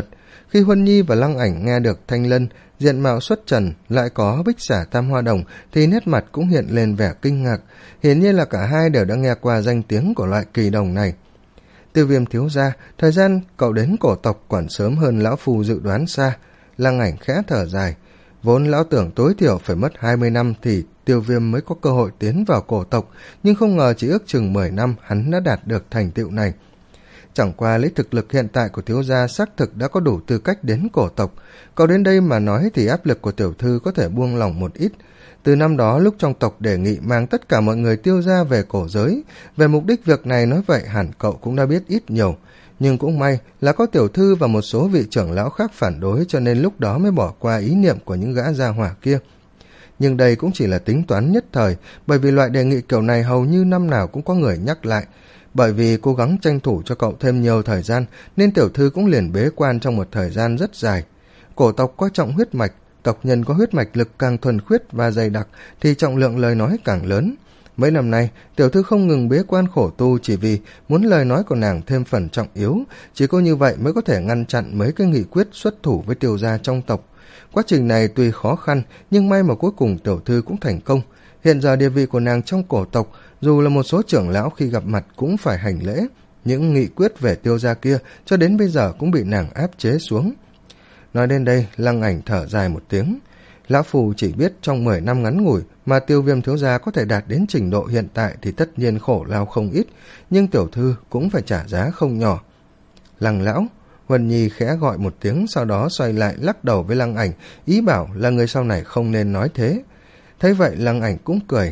Khi Huân Nhi và Lăng Ảnh nghe được Thanh Lân diện mạo xuất trần lại có bích xả tam hoa đồng thì nét mặt cũng hiện lên vẻ kinh ngạc, hiển nhiên là cả hai đều đã nghe qua danh tiếng của loại kỳ đồng này. Tiêu Viêm thiếu gia, thời gian cậu đến cổ tộc còn sớm hơn lão phu dự đoán xa. Lăng Ảnh khẽ thở dài, vốn lão tưởng tối thiểu phải mất hai mươi năm thì Tiêu Viêm mới có cơ hội tiến vào cổ tộc, nhưng không ngờ chỉ ước chừng mười năm hắn đã đạt được thành tựu này. Chẳng qua lấy thực lực hiện tại của thiếu gia xác thực đã có đủ tư cách đến cổ tộc, cậu đến đây mà nói thì áp lực của tiểu thư có thể buông lỏng một ít. Từ năm đó lúc trong tộc đề nghị mang tất cả mọi người Tiêu gia về cổ giới, về mục đích việc này nói vậy hẳn cậu cũng đã biết ít nhiều, nhưng cũng may là có tiểu thư và một số vị trưởng lão khác phản đối, cho nên lúc đó mới bỏ qua ý niệm của những gã gia hỏa kia. Nhưng đây cũng chỉ là tính toán nhất thời, bởi vì loại đề nghị kiểu này hầu như năm nào cũng có người nhắc lại. Bởi vì cố gắng tranh thủ cho cậu thêm nhiều thời gian, nên tiểu thư cũng liền bế quan trong một thời gian rất dài. Cổ tộc coi trọng huyết mạch, tộc nhân có huyết mạch lực càng thuần khiết và dày đặc thì trọng lượng lời nói càng lớn. Mấy năm nay, tiểu thư không ngừng bế quan khổ tu chỉ vì muốn lời nói của nàng thêm phần trọng yếu, chỉ có như vậy mới có thể ngăn chặn mấy cái nghị quyết xuất thủ với Tiêu gia trong tộc. Quá trình này tuy khó khăn, nhưng may mà cuối cùng tiểu thư cũng thành công. Hiện giờ địa vị của nàng trong cổ tộc, dù là một số trưởng lão khi gặp mặt cũng phải hành lễ. Những nghị quyết về Tiêu gia kia cho đến bây giờ cũng bị nàng áp chế xuống. Nói đến đây, Lăng Ảnh thở dài một tiếng. Lão phù chỉ biết trong mười năm ngắn ngủi mà Tiêu Viêm thiếu gia có thể đạt đến trình độ hiện tại thì tất nhiên khổ lao không ít, nhưng tiểu thư cũng phải trả giá không nhỏ. Lăng lão, Huân Nhi khẽ gọi một tiếng, sau đó xoay lại lắc đầu với Lăng Ảnh, ý bảo là người sau này không nên nói thế. Thấy vậy Lăng Ảnh cũng cười.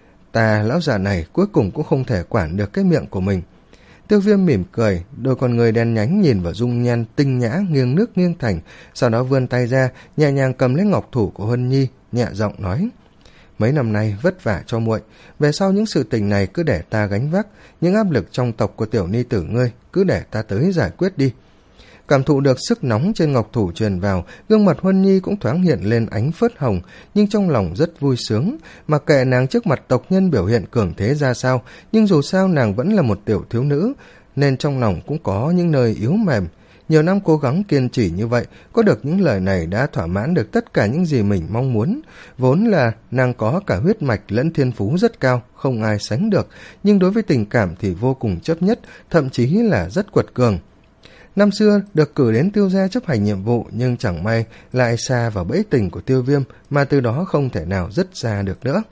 Ta lão già này cuối cùng cũng không thể quản được cái miệng của mình. Tiêu Viêm mỉm cười, đôi con người đen nhánh nhìn vào dung nhan tinh nhã nghiêng nước nghiêng thành, sau đó vươn tay ra, nhẹ nhàng cầm lấy ngọc thủ của Huân Nhi, nhẹ giọng nói: mấy năm nay vất vả cho muội, về sau những sự tình này cứ để ta gánh vác, những áp lực trong tộc của tiểu ni tử ngươi cứ để ta tới giải quyết đi. Cảm thụ được sức nóng trên ngọc thủ truyền vào, gương mặt Huân Nhi cũng thoáng hiện lên ánh phớt hồng, nhưng trong lòng rất vui sướng. Mặc kệ nàng trước mặt tộc nhân biểu hiện cường thế ra sao, nhưng dù sao nàng vẫn là một tiểu thiếu nữ, nên trong lòng cũng có những nơi yếu mềm. Nhiều năm cố gắng kiên trì như vậy, có được những lời này đã thỏa mãn được tất cả những gì mình mong muốn. Vốn là nàng có cả huyết mạch lẫn thiên phú rất cao, không ai sánh được, nhưng đối với tình cảm thì vô cùng chấp nhất, thậm chí là rất quật cường. Năm xưa được cử đến Tiêu gia chấp hành nhiệm vụ, nhưng chẳng may lại xa vào bẫy tình của Tiêu Viêm, mà từ đó không thể nào dứt ra được nữa.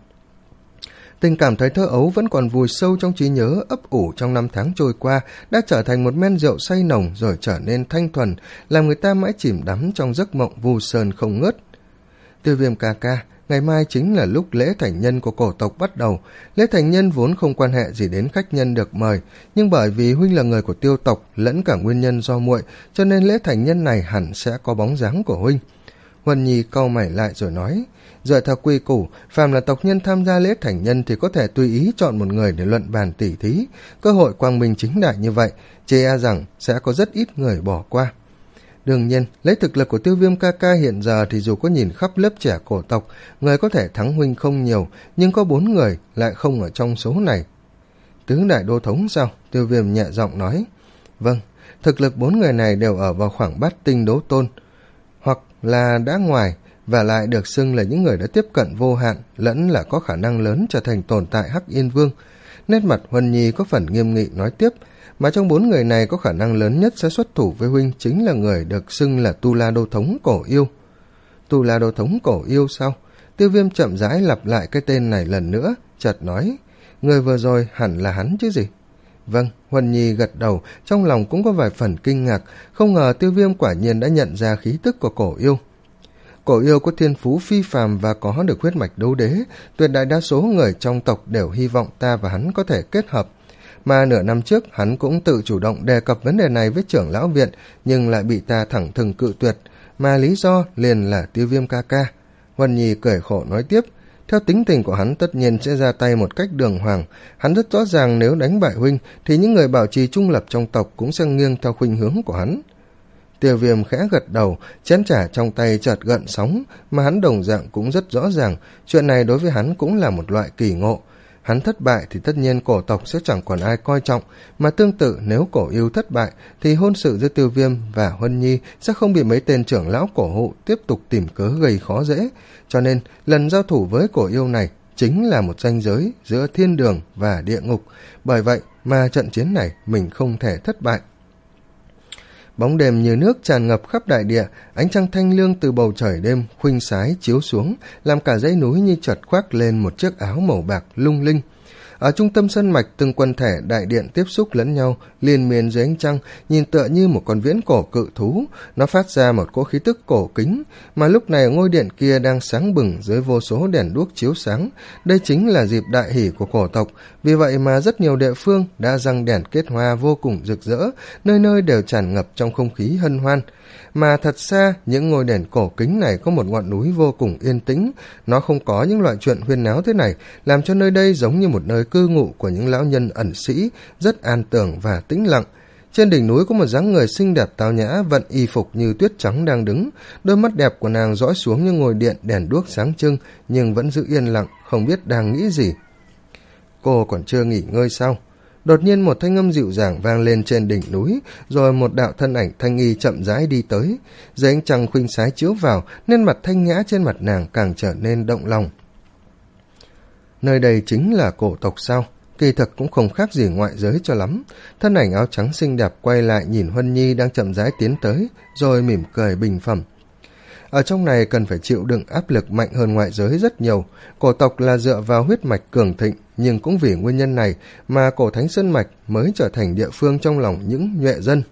Tình cảm thời thơ ấu vẫn còn vùi sâu trong trí nhớ, ấp ủ trong năm tháng trôi qua, đã trở thành một men rượu say nồng rồi trở nên thanh thuần, làm người ta mãi chìm đắm trong giấc mộng vu sơn không ngớt. Tiêu Viêm ca ca, ngày mai chính là lúc lễ thành nhân của cổ tộc bắt đầu. Lễ thành nhân vốn không quan hệ gì đến khách nhân được mời, nhưng bởi vì huynh là người của Tiêu tộc lẫn cả nguyên nhân do muội, cho nên lễ thành nhân này hẳn sẽ có bóng dáng của huynh. Huân Nhi cau mày lại rồi nói: dựa theo quy củ, phàm là tộc nhân tham gia lễ thành nhân thì có thể tùy ý chọn một người để luận bàn tỉ thí. Cơ hội quang minh chính đại như vậy, chỉ e rằng sẽ có rất ít người bỏ qua. Đương nhiên, lấy thực lực của Tiêu Viêm ca ca hiện giờ thì dù có nhìn khắp lớp trẻ cổ tộc, người có thể thắng huynh không nhiều, nhưng có bốn người lại không ở trong số này. Tứ đại đô thống sao? Tiêu Viêm nhẹ giọng nói. Vâng, thực lực bốn người này đều ở vào khoảng bát tinh đấu tôn, hoặc là đã ngoài, và lại được xưng là những người đã tiếp cận vô hạn, lẫn là có khả năng lớn trở thành tồn tại Hắc Yên Vương. Nét mặt Huân Nhi có phần nghiêm nghị nói tiếp, mà trong bốn người này có khả năng lớn nhất sẽ xuất thủ với huynh chính là người được xưng là Tu La Đô Thống Cổ Yêu. Tu La Đô Thống Cổ Yêu sao? Tiêu Viêm chậm rãi lặp lại cái tên này lần nữa, chợt nói, người vừa rồi hẳn là hắn chứ gì? Vâng, Huân Nhi gật đầu, trong lòng cũng có vài phần kinh ngạc, không ngờ Tiêu Viêm quả nhiên đã nhận ra khí tức của Cổ Yêu. Cổ Yêu có thiên phú phi phàm và có được huyết mạch đấu đế, tuyệt đại đa số người trong tộc đều hy vọng ta và hắn có thể kết hợp. Mà nửa năm trước hắn cũng tự chủ động đề cập vấn đề này với trưởng lão viện, nhưng lại bị ta thẳng thừng cự tuyệt, mà lý do liền là Tiêu Viêm ca ca. Huân Nhi cười khổ nói tiếp, theo tính tình của hắn tất nhiên sẽ ra tay một cách đường hoàng. Hắn rất rõ ràng nếu đánh bại huynh thì những người bảo trì trung lập trong tộc cũng sẽ nghiêng theo khuynh hướng của hắn. Tiêu Viêm khẽ gật đầu, chén trà trong tay chợt gợn sóng, mà hắn đồng dạng cũng rất rõ ràng, chuyện này đối với hắn cũng là một loại kỳ ngộ. Hắn thất bại thì tất nhiên cổ tộc sẽ chẳng còn ai coi trọng, mà tương tự nếu cổ yêu thất bại thì hôn sự giữa Tiêu Viêm và Huân Nhi sẽ không bị mấy tên trưởng lão cổ hụ tiếp tục tìm cớ gây khó dễ. Cho nên lần giao thủ với cổ yêu này chính là một ranh giới giữa thiên đường và địa ngục, bởi vậy mà trận chiến này mình không thể thất bại. Bóng đêm như nước tràn ngập khắp đại địa, ánh trăng thanh lương từ bầu trời đêm khuynh sái chiếu xuống, làm cả dãy núi như chợt khoác lên một chiếc áo màu bạc lung linh. Ở trung tâm sân mạch, từng quần thể đại điện tiếp xúc lẫn nhau, liên miên dưới ánh trăng, nhìn tựa như một con viễn cổ cự thú. Nó phát ra một cỗ khí tức cổ kính, mà lúc này ngôi điện kia đang sáng bừng dưới vô số đèn đuốc chiếu sáng. Đây chính là dịp đại hỷ của cổ tộc, vì vậy mà rất nhiều địa phương đã răng đèn kết hoa vô cùng rực rỡ, nơi nơi đều tràn ngập trong không khí hân hoan. Mà thật xa, những ngôi đền cổ kính này có một ngọn núi vô cùng yên tĩnh. Nó không có những loại chuyện huyên náo thế này, làm cho nơi đây giống như một nơi cư ngụ của những lão nhân ẩn sĩ, rất an tường và tĩnh lặng. Trên đỉnh núi có một dáng người xinh đẹp tao nhã, vận y phục như tuyết trắng đang đứng. Đôi mắt đẹp của nàng dõi xuống như ngôi điện đèn đuốc sáng trưng, nhưng vẫn giữ yên lặng, không biết đang nghĩ gì. Cô còn chưa nghỉ ngơi sao? Đột nhiên một thanh âm dịu dàng vang lên trên đỉnh núi, rồi một đạo thân ảnh thanh y chậm rãi đi tới. Dưới ánh trăng khuynh sái chiếu vào, nên mặt thanh nhã trên mặt nàng càng trở nên động lòng. Nơi đây chính là cổ tộc sao? Kỳ thực cũng không khác gì ngoại giới cho lắm. Thân ảnh áo trắng xinh đẹp quay lại nhìn Huân Nhi đang chậm rãi tiến tới, rồi mỉm cười bình phẩm. Ở trong này cần phải chịu đựng áp lực mạnh hơn ngoại giới rất nhiều. Cổ tộc là dựa vào huyết mạch cường thịnh, nhưng cũng vì nguyên nhân này mà cổ thánh sơn mạch mới trở thành địa phương trong lòng những nhuệ dân.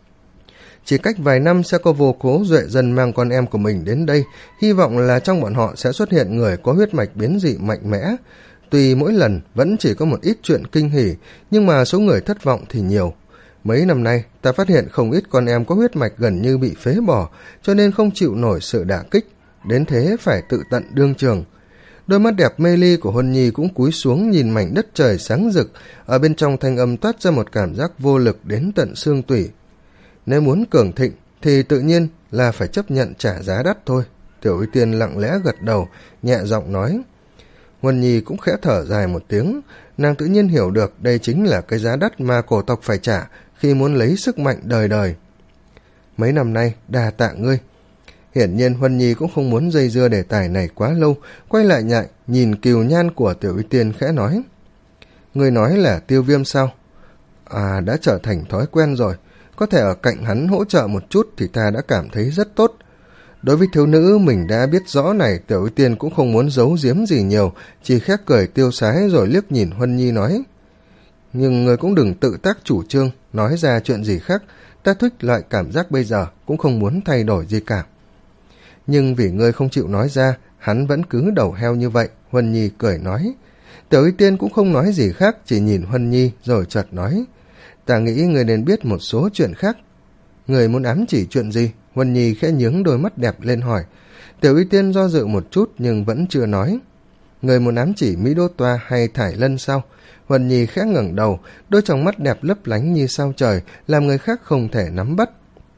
Chỉ cách vài năm sẽ có vô cố duệ dân mang con em của mình đến đây, hy vọng là trong bọn họ sẽ xuất hiện người có huyết mạch biến dị mạnh mẽ. Tuy mỗi lần vẫn chỉ có một ít chuyện kinh hỉ, nhưng mà số người thất vọng thì nhiều. Mấy năm nay, ta phát hiện không ít con em có huyết mạch gần như bị phế bỏ, cho nên không chịu nổi sự đả kích, đến thế phải tự tận đương trường. Đôi mắt đẹp mê ly của Huân Nhi cũng cúi xuống nhìn mảnh đất trời sáng rực, ở bên trong thanh âm toát ra một cảm giác vô lực đến tận xương tủy. Nếu muốn cường thịnh thì tự nhiên là phải chấp nhận trả giá đắt thôi. Tiểu Y Tiên lặng lẽ gật đầu, nhẹ giọng nói. Huân Nhi cũng khẽ thở dài một tiếng, nàng tự nhiên hiểu được đây chính là cái giá đắt mà cổ tộc phải trả khi muốn lấy sức mạnh đời đời. Mấy năm nay đà tạ ngươi. Hiển nhiên Huân Nhi cũng không muốn dây dưa đề tài này quá lâu, quay lại nhại nhìn kiều nhan của Tiểu Y Tiên khẽ nói. Ngươi nói là Tiêu Viêm sao? À, đã trở thành thói quen rồi, có thể ở cạnh hắn hỗ trợ một chút thì ta đã cảm thấy rất tốt. Đối với thiếu nữ mình đã biết rõ này, Tiểu Y Tiên cũng không muốn giấu giếm gì nhiều, chỉ khẽ cười tiêu sái rồi liếc nhìn Huân Nhi nói. Nhưng người cũng đừng tự tác chủ trương, nói ra chuyện gì khác, ta thích loại cảm giác bây giờ, cũng không muốn thay đổi gì cả. Nhưng vì ngươi không chịu nói ra, hắn vẫn cứ đầu heo như vậy, Huân Nhi cười nói. Tiểu Y Tiên cũng không nói gì khác, chỉ nhìn Huân Nhi rồi chợt nói. Ta nghĩ ngươi nên biết một số chuyện khác. Người muốn ám chỉ chuyện gì? Huân Nhi khẽ nhướng đôi mắt đẹp lên hỏi. Tiểu Y Tiên do dự một chút nhưng vẫn chưa nói. Người muốn ám chỉ Mỹ Đô Toa hay Thải Lân sao? Huân Nhi khẽ ngẩng đầu, đôi tròng mắt đẹp lấp lánh như sao trời, làm người khác không thể nắm bắt.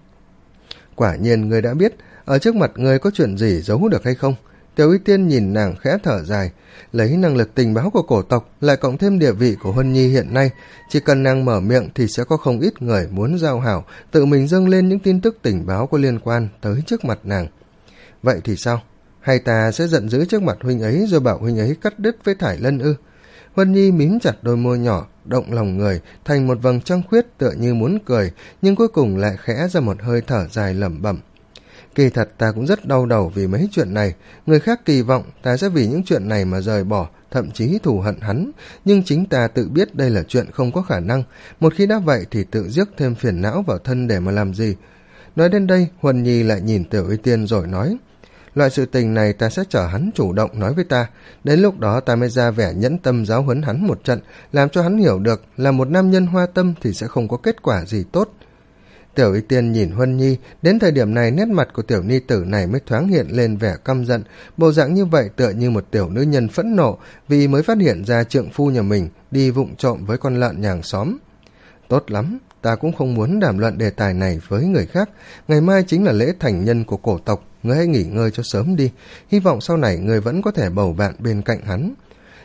Quả nhiên người đã biết, ở trước mặt người có chuyện gì giấu được hay không? Tiểu Y Tiên nhìn nàng khẽ thở dài, lấy năng lực tình báo của cổ tộc lại cộng thêm địa vị của Huân Nhi hiện nay, chỉ cần nàng mở miệng thì sẽ có không ít người muốn giao hảo, tự mình dâng lên những tin tức tình báo có liên quan tới trước mặt nàng. Vậy thì sao? Hay ta sẽ giận dữ trước mặt huynh ấy rồi bảo huynh ấy cắt đứt với Thải Lân ư? Huân Nhi mím chặt đôi môi nhỏ, động lòng người thành một vầng trăng khuyết tựa như muốn cười, nhưng cuối cùng lại khẽ ra một hơi thở dài lẩm bẩm. Kỳ thật ta cũng rất đau đầu vì mấy chuyện này, người khác kỳ vọng ta sẽ vì những chuyện này mà rời bỏ, thậm chí thù hận hắn, nhưng chính ta tự biết đây là chuyện không có khả năng, một khi đã vậy thì tự rước thêm phiền não vào thân để mà làm gì. Nói đến đây, Huân Nhi lại nhìn Tiểu Y Tiên rồi nói, loại sự tình này ta sẽ chở hắn chủ động nói với ta, đến lúc đó ta mới ra vẻ nhẫn tâm giáo huấn hắn một trận, làm cho hắn hiểu được là một nam nhân hoa tâm thì sẽ không có kết quả gì tốt. Tiểu Y Tiên nhìn Huân Nhi, đến thời điểm này nét mặt của tiểu ni tử này mới thoáng hiện lên vẻ căm giận, bộ dạng như vậy tựa như một tiểu nữ nhân phẫn nộ vì mới phát hiện ra trượng phu nhà mình đi vụng trộm với con lợn nhà hàng xóm. Tốt lắm, ta cũng không muốn đàm luận đề tài này với người khác, ngày mai chính là lễ thành nhân của cổ tộc, ngươi hãy nghỉ ngơi cho sớm đi, hy vọng sau này ngươi vẫn có thể bầu bạn bên cạnh hắn.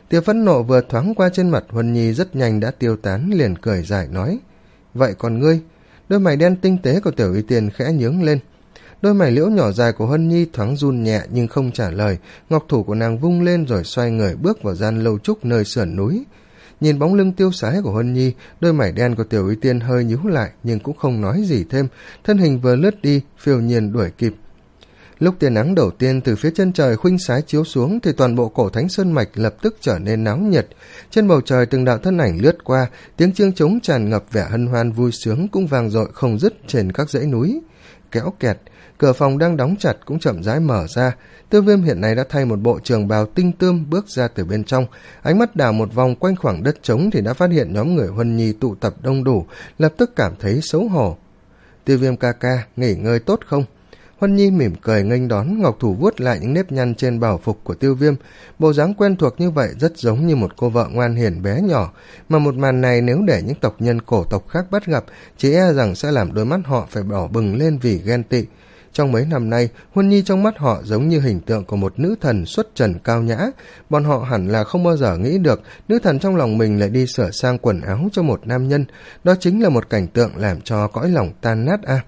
Tia phẫn nộ vừa thoáng qua trên mặt Huân Nhi rất nhanh đã tiêu tán, liền cười giải nói: vậy còn ngươi? Đôi mày đen tinh tế của Tiểu Y Tiên khẽ nhướng lên. Đôi mày liễu nhỏ dài của Huân Nhi thoáng run nhẹ nhưng không trả lời. Ngọc thủ của nàng vung lên rồi xoay người bước vào gian lâu trúc nơi sườn núi. Nhìn bóng lưng tiêu sái của Huân Nhi, đôi mày đen của Tiểu Y Tiên hơi nhíu lại nhưng cũng không nói gì thêm. Thân hình vừa lướt đi, phiêu nhiên đuổi kịp. Lúc tia nắng đầu tiên từ phía chân trời khuynh sái chiếu xuống thì toàn bộ Cổ Thánh Sơn Mạch lập tức trở nên náo nhiệt. Trên bầu trời từng đạo thân ảnh lướt qua, tiếng chiêng trống tràn ngập vẻ hân hoan vui sướng cũng vang dội không dứt trên các dãy núi. Kéo kẹt, cửa phòng đang đóng chặt cũng chậm rãi mở ra. Tiêu Viêm hiện nay đã thay một bộ trường bào tinh tươm bước ra từ bên trong, ánh mắt đảo một vòng quanh khoảng đất trống thì đã phát hiện nhóm người Huân Nhi tụ tập đông đủ, lập tức cảm thấy xấu hổ. Tiêu Viêm ca ca, nghỉ ngơi tốt không? Huân Nhi mỉm cười nghênh đón, ngọc thủ vuốt lại những nếp nhăn trên bảo phục của Tiêu Viêm. Bộ dáng quen thuộc như vậy rất giống như một cô vợ ngoan hiền bé nhỏ, mà một màn này nếu để những tộc nhân cổ tộc khác bắt gặp, chỉ e rằng sẽ làm đôi mắt họ phải đỏ bừng lên vì ghen tị. Trong mấy năm nay, Huân Nhi trong mắt họ giống như hình tượng của một nữ thần xuất trần cao nhã. Bọn họ hẳn là không bao giờ nghĩ được nữ thần trong lòng mình lại đi sửa sang quần áo cho một nam nhân. Đó chính là một cảnh tượng làm cho cõi lòng tan nát a. À.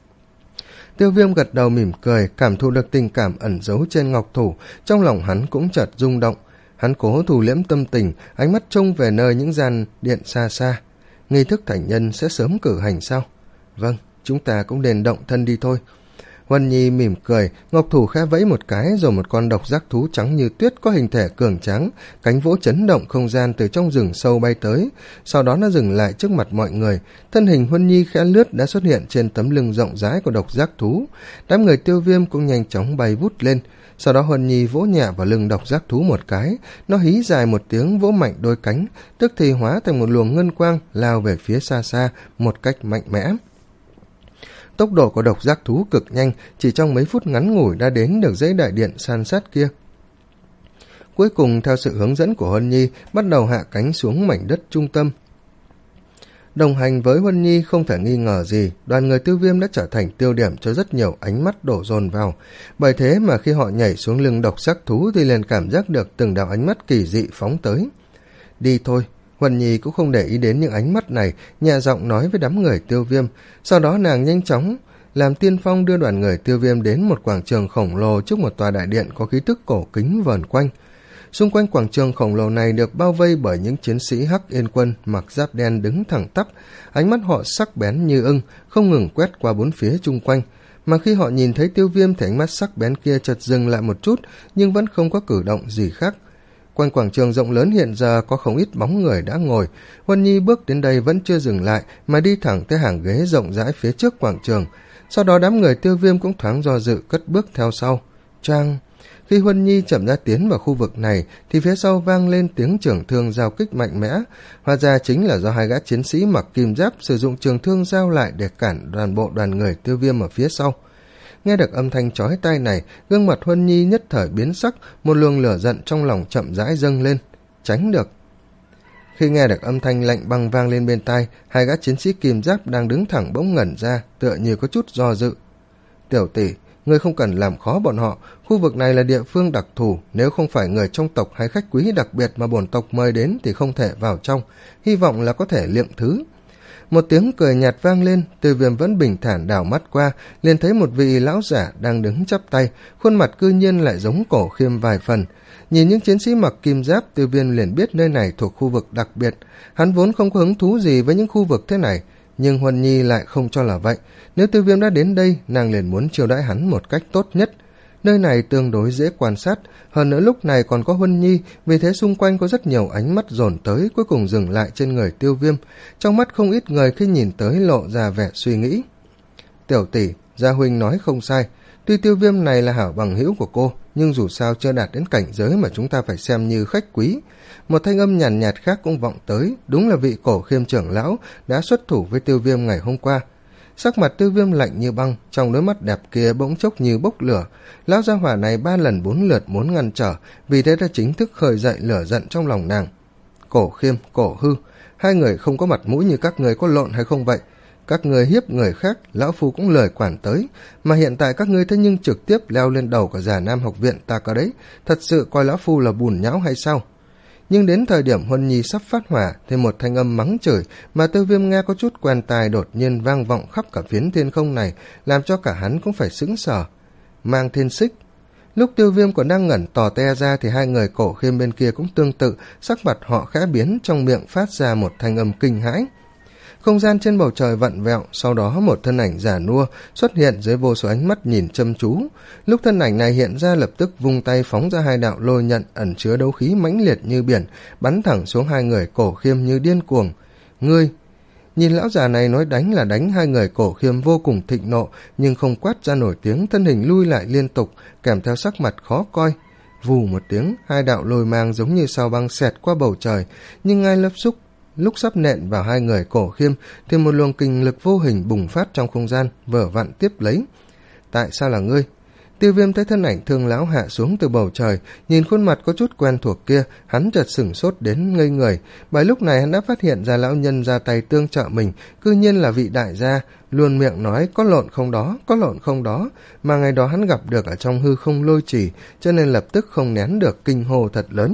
Tiêu Viêm gật đầu mỉm cười, cảm thụ được tình cảm ẩn giấu trên ngọc thủ, trong lòng hắn cũng chợt rung động. Hắn cố thu liễm tâm tình, ánh mắt trông về nơi những gian điện xa xa. Nghi thức thành nhân sẽ sớm cử hành sao? Vâng, chúng ta cũng đền động thân đi thôi. Huân Nhi mỉm cười, ngọc thủ khẽ vẫy một cái rồi một con độc giác thú trắng như tuyết có hình thể cường tráng, cánh vỗ chấn động không gian từ trong rừng sâu bay tới. Sau đó nó dừng lại trước mặt mọi người, thân hình Huân Nhi khẽ lướt đã xuất hiện trên tấm lưng rộng rãi của độc giác thú. Đám người Tiêu Viêm cũng nhanh chóng bay vút lên. Sau đó Huân Nhi vỗ nhẹ vào lưng độc giác thú một cái, nó hí dài một tiếng vỗ mạnh đôi cánh, tức thì hóa thành một luồng ngân quang lao về phía xa xa một cách mạnh mẽ. Tốc độ của độc giác thú cực nhanh, chỉ trong mấy phút ngắn ngủi đã đến được dãy đại điện san sát kia. Cuối cùng theo sự hướng dẫn của Huân Nhi bắt đầu hạ cánh xuống mảnh đất trung tâm. Đồng hành với Huân Nhi không thể nghi ngờ gì, đoàn người Tiêu Viêm đã trở thành tiêu điểm cho rất nhiều ánh mắt đổ dồn vào. Bởi thế mà khi họ nhảy xuống lưng độc giác thú thì liền cảm giác được từng đạo ánh mắt kỳ dị phóng tới. Đi thôi. Huân Nhi cũng không để ý đến những ánh mắt này, nhẹ giọng nói với đám người Tiêu Viêm. Sau đó nàng nhanh chóng làm tiên phong đưa đoàn người Tiêu Viêm đến một quảng trường khổng lồ trước một tòa đại điện có khí tức cổ kính vờn quanh. Xung quanh quảng trường khổng lồ này được bao vây bởi những chiến sĩ Hắc Yên Quân mặc giáp đen đứng thẳng tắp, ánh mắt họ sắc bén như ưng, không ngừng quét qua bốn phía chung quanh. Mà khi họ nhìn thấy Tiêu Viêm thì ánh mắt sắc bén kia chợt dừng lại một chút, nhưng vẫn không có cử động gì khác. Quanh quảng trường rộng lớn hiện giờ có không ít bóng người đã ngồi. Huân Nhi bước đến đây vẫn chưa dừng lại mà đi thẳng tới hàng ghế rộng rãi phía trước quảng trường. Sau đó đám người Tiêu Viêm cũng thoáng do dự cất bước theo sau. Trang... Khi Huân Nhi chậm rãi tiến vào khu vực này thì phía sau vang lên tiếng trường thương giao kích mạnh mẽ. Hóa ra chính là do hai gã chiến sĩ mặc kim giáp sử dụng trường thương giao lại để cản toàn bộ đoàn người Tiêu Viêm ở phía sau. Nghe được âm thanh chói tai này, gương mặt Huân Nhi nhất thời biến sắc, một luồng lửa giận trong lòng chậm rãi dâng lên. Tránh được. Khi nghe được âm thanh lạnh băng vang lên bên tai, hai gã chiến sĩ kim giáp đang đứng thẳng bỗng ngẩn ra, tựa như có chút do dự. Tiểu tỷ, ngươi không cần làm khó bọn họ, khu vực này là địa phương đặc thù, nếu không phải người trong tộc hay khách quý đặc biệt mà bổn tộc mời đến thì không thể vào trong, hy vọng là có thể liệm thứ. Một tiếng cười nhạt vang lên, Tiêu Viêm vẫn bình thản đảo mắt qua, liền thấy một vị lão giả đang đứng chắp tay, khuôn mặt cư nhiên lại giống Cổ Khiêm vài phần. Nhìn những chiến sĩ mặc kim giáp, Tiêu Viêm liền biết nơi này thuộc khu vực đặc biệt. Hắn vốn không có hứng thú gì với những khu vực thế này, nhưng Huân Nhi lại không cho là vậy. Nếu Tiêu Viêm đã đến đây, nàng liền muốn chiêu đãi hắn một cách tốt nhất. Nơi này tương đối dễ quan sát, hơn nữa lúc này còn có Huân Nhi, vì thế xung quanh có rất nhiều ánh mắt dồn tới, cuối cùng dừng lại trên người Tiêu Viêm. Trong mắt không ít người khi nhìn tới lộ ra vẻ suy nghĩ. Tiểu tỷ, Gia huynh nói không sai, tuy Tiêu Viêm này là hảo bằng hữu của cô, nhưng dù sao chưa đạt đến cảnh giới mà chúng ta phải xem như khách quý. Một thanh âm nhàn nhạt, nhạt khác cũng vọng tới, đúng là vị Cổ Khiêm trưởng lão đã xuất thủ với Tiêu Viêm ngày hôm qua. Sắc mặt Tiêu Viêm lạnh như băng, trong đôi mắt đẹp kia bỗng chốc như bốc lửa. Lão gia hỏa này ba lần bốn lượt muốn ngăn trở, vì thế đã chính thức khơi dậy lửa giận trong lòng nàng. Cổ Khiêm, Cổ Hư, hai người không có mặt mũi như các người có lộn hay không vậy? Các người hiếp người khác, lão phu cũng lời quản tới, mà hiện tại các ngươi thế nhưng trực tiếp leo lên đầu của Già Nam học viện ta có đấy, thật sự coi lão phu là bùn nhão hay sao? Nhưng đến thời điểm Huân Nhi sắp phát hỏa thì một thanh âm mắng chửi mà Tiêu Viêm nghe có chút quen tai đột nhiên vang vọng khắp cả phiến thiên không này, làm cho cả hắn cũng phải sững sờ. Mang Thiên Xích. Lúc Tiêu Viêm còn đang ngẩn tò te ra thì hai người Cổ Khiêm bên kia cũng tương tự, sắc mặt họ khẽ biến, trong miệng phát ra một thanh âm kinh hãi. Không gian trên bầu trời vặn vẹo, sau đó một thân ảnh già nua xuất hiện dưới vô số ánh mắt nhìn chăm chú. Lúc thân ảnh này hiện ra, lập tức vung tay phóng ra hai đạo lôi nhận ẩn chứa đấu khí mãnh liệt như biển, bắn thẳng xuống hai người Cổ Khiêm như điên cuồng. Ngươi! Nhìn lão già này nói đánh là đánh, hai người Cổ Khiêm vô cùng thịnh nộ, nhưng không quát ra nổi tiếng, thân hình lui lại liên tục, kèm theo sắc mặt khó coi. Vù một tiếng, hai đạo lôi mang giống như sao băng xẹt qua bầu trời, nhưng ngay lập xúc lúc sắp nện vào hai người Cổ Khiêm thì một luồng kình lực vô hình bùng phát trong không gian, vở vặn tiếp lấy. Tại sao là ngươi? Tiêu Viêm thấy thân ảnh Thương lão hạ xuống từ bầu trời, nhìn khuôn mặt có chút quen thuộc kia, hắn chợt sửng sốt đến ngây người, bởi lúc này hắn đã phát hiện ra lão nhân ra tay tương trợ mình cư nhiên là vị đại gia, luôn miệng nói có lộn không đó, có lộn không đó, mà ngày đó hắn gặp được ở trong hư không lôi trì, cho nên lập tức không nén được kinh hô thật lớn.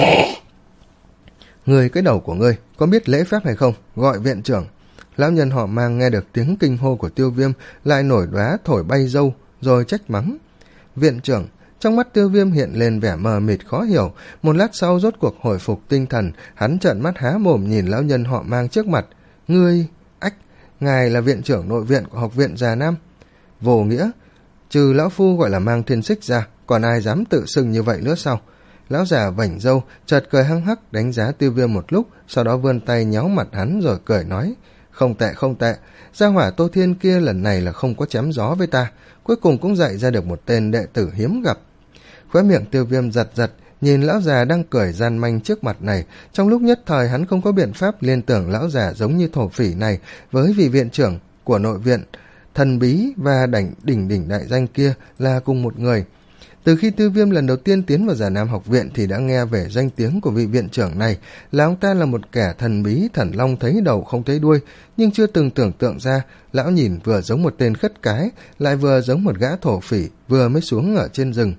Người cái đầu của ngươi có biết lễ phép hay không? Gọi viện trưởng. Lão nhân họ Mang nghe được tiếng kinh hô của Tiêu Viêm, lại nổi đoá thổi bay râu, rồi trách mắng. Viện trưởng. Trong mắt Tiêu Viêm hiện lên vẻ mờ mịt khó hiểu, một lát sau rốt cuộc hồi phục tinh thần, hắn trợn mắt há mồm nhìn lão nhân họ Mang trước mặt. Ngươi, ách, ngài là viện trưởng nội viện của học viện Già Nam. Vô nghĩa, trừ lão phu gọi là Mang Thiên Xích ra, còn ai dám tự xưng như vậy nữa sao? Lão già vảnh râu chợt cười hăng hắc đánh giá Tiêu Viêm một lúc, sau đó vươn tay nhéo mặt hắn rồi cười nói. Không tệ không tệ, gia hỏa Tô Thiên kia lần này là không có chém gió với ta, cuối cùng cũng dạy ra được một tên đệ tử hiếm gặp. Khóe miệng Tiêu Viêm giật giật, nhìn lão già đang cười gian manh trước mặt này, trong lúc nhất thời hắn không có biện pháp liên tưởng lão già giống như thổ phỉ này với vị viện trưởng của nội viện thần bí và đỉnh đỉnh đỉnh đại danh kia là cùng một người. Từ khi Tiêu Viêm lần đầu tiên tiến vào Già Nam học viện thì đã nghe về danh tiếng của vị viện trưởng này, là ông ta là một kẻ thần bí thần long thấy đầu không thấy đuôi, nhưng chưa từng tưởng tượng ra lão nhìn vừa giống một tên khất cái, lại vừa giống một gã thổ phỉ vừa mới xuống ở trên rừng.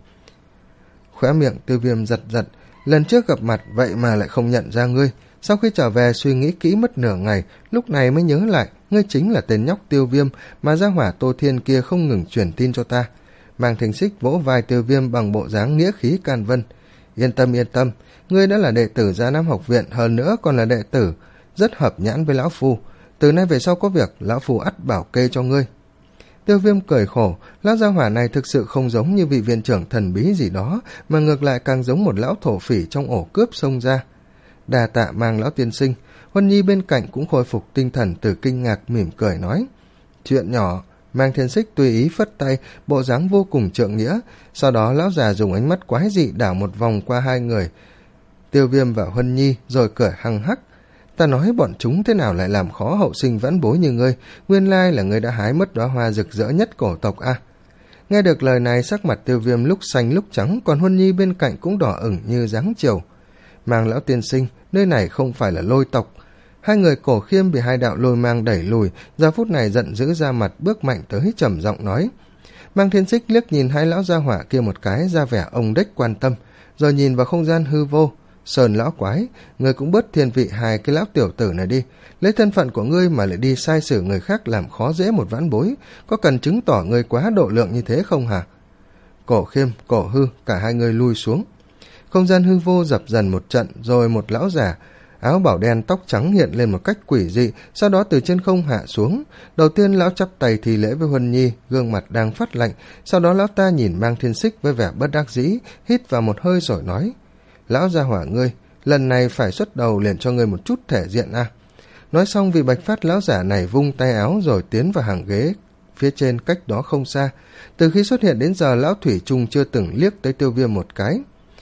Khóe miệng Tiêu Viêm giật giật, lần trước gặp mặt vậy mà lại không nhận ra ngươi, sau khi trở về suy nghĩ kỹ mất nửa ngày, lúc này mới nhớ lại ngươi chính là tên nhóc Tiêu Viêm mà gia hỏa Tô Thiên kia không ngừng truyền tin cho ta. Mang Thiên Xích vỗ vai Tiêu Viêm bằng bộ dáng nghĩa khí can vân. Yên tâm yên tâm, ngươi đã là đệ tử Già Nam học viện, hơn nữa còn là đệ tử rất hợp nhãn với lão phu, từ nay về sau có việc lão phu ắt bảo kê cho ngươi. Tiêu Viêm cười khổ, lão gia hỏa này thực sự không giống như vị viện trưởng thần bí gì đó, mà ngược lại càng giống một lão thổ phỉ trong ổ cướp xông ra. Đà tạ Mang lão tiên sinh. Huân Nhi bên cạnh cũng khôi phục tinh thần từ kinh ngạc, mỉm cười nói. Chuyện nhỏ. Mang Thiên Xích tùy ý phất tay, bộ dáng vô cùng trượng nghĩa, sau đó lão già dùng ánh mắt quái dị đảo một vòng qua hai người Tiêu Viêm và Huân Nhi, rồi cười hăng hắc. Ta nói bọn chúng thế nào lại làm khó hậu sinh vãn bối như ngươi, nguyên lai là ngươi đã hái mất đóa hoa rực rỡ nhất cổ tộc a. À. Nghe được lời này, sắc mặt Tiêu Viêm lúc xanh lúc trắng, còn Huân Nhi bên cạnh cũng đỏ ửng như dáng chiều. Mang lão tiên sinh, nơi này không phải là lôi tộc. Hai người Cổ Khiêm bị hai đạo lôi mang đẩy lùi, giờ phút này giận dữ ra mặt bước mạnh tới trầm giọng nói. Mang Thiên Xích liếc nhìn hai lão gia hỏa kia một cái, ra vẻ ông đếch quan tâm, rồi nhìn vào không gian hư vô. Sơn lão quái, ngươi cũng bớt thiên vị hai cái lão tiểu tử này đi, lấy thân phận của ngươi mà lại đi sai xử người khác làm khó dễ một vãn bối, có cần chứng tỏ ngươi quá độ lượng như thế không hả? Cổ Khiêm, Cổ Hư, cả hai người lui xuống. Không gian hư vô dập dần một trận, rồi một lão già áo bảo đen tóc trắng hiện lên một cách quỷ dị, sau đó từ trên không hạ xuống. Đầu tiên lão chắp tay thì lễ với Huân Nhi, gương mặt đang phát lạnh, sau đó lão ta nhìn Mang Thiên Xích với vẻ bất đắc dĩ, hít vào một hơi rồi nói. Lão gia hỏa ngươi, lần này phải xuất đầu liền cho ngươi một chút thể diện a. À. Nói xong vị bạch phát lão giả này vung tay áo rồi tiến vào hàng ghế phía trên cách đó không xa. Từ khi xuất hiện đến giờ lão thủy chung chưa từng liếc tới Tiêu Viêm một cái.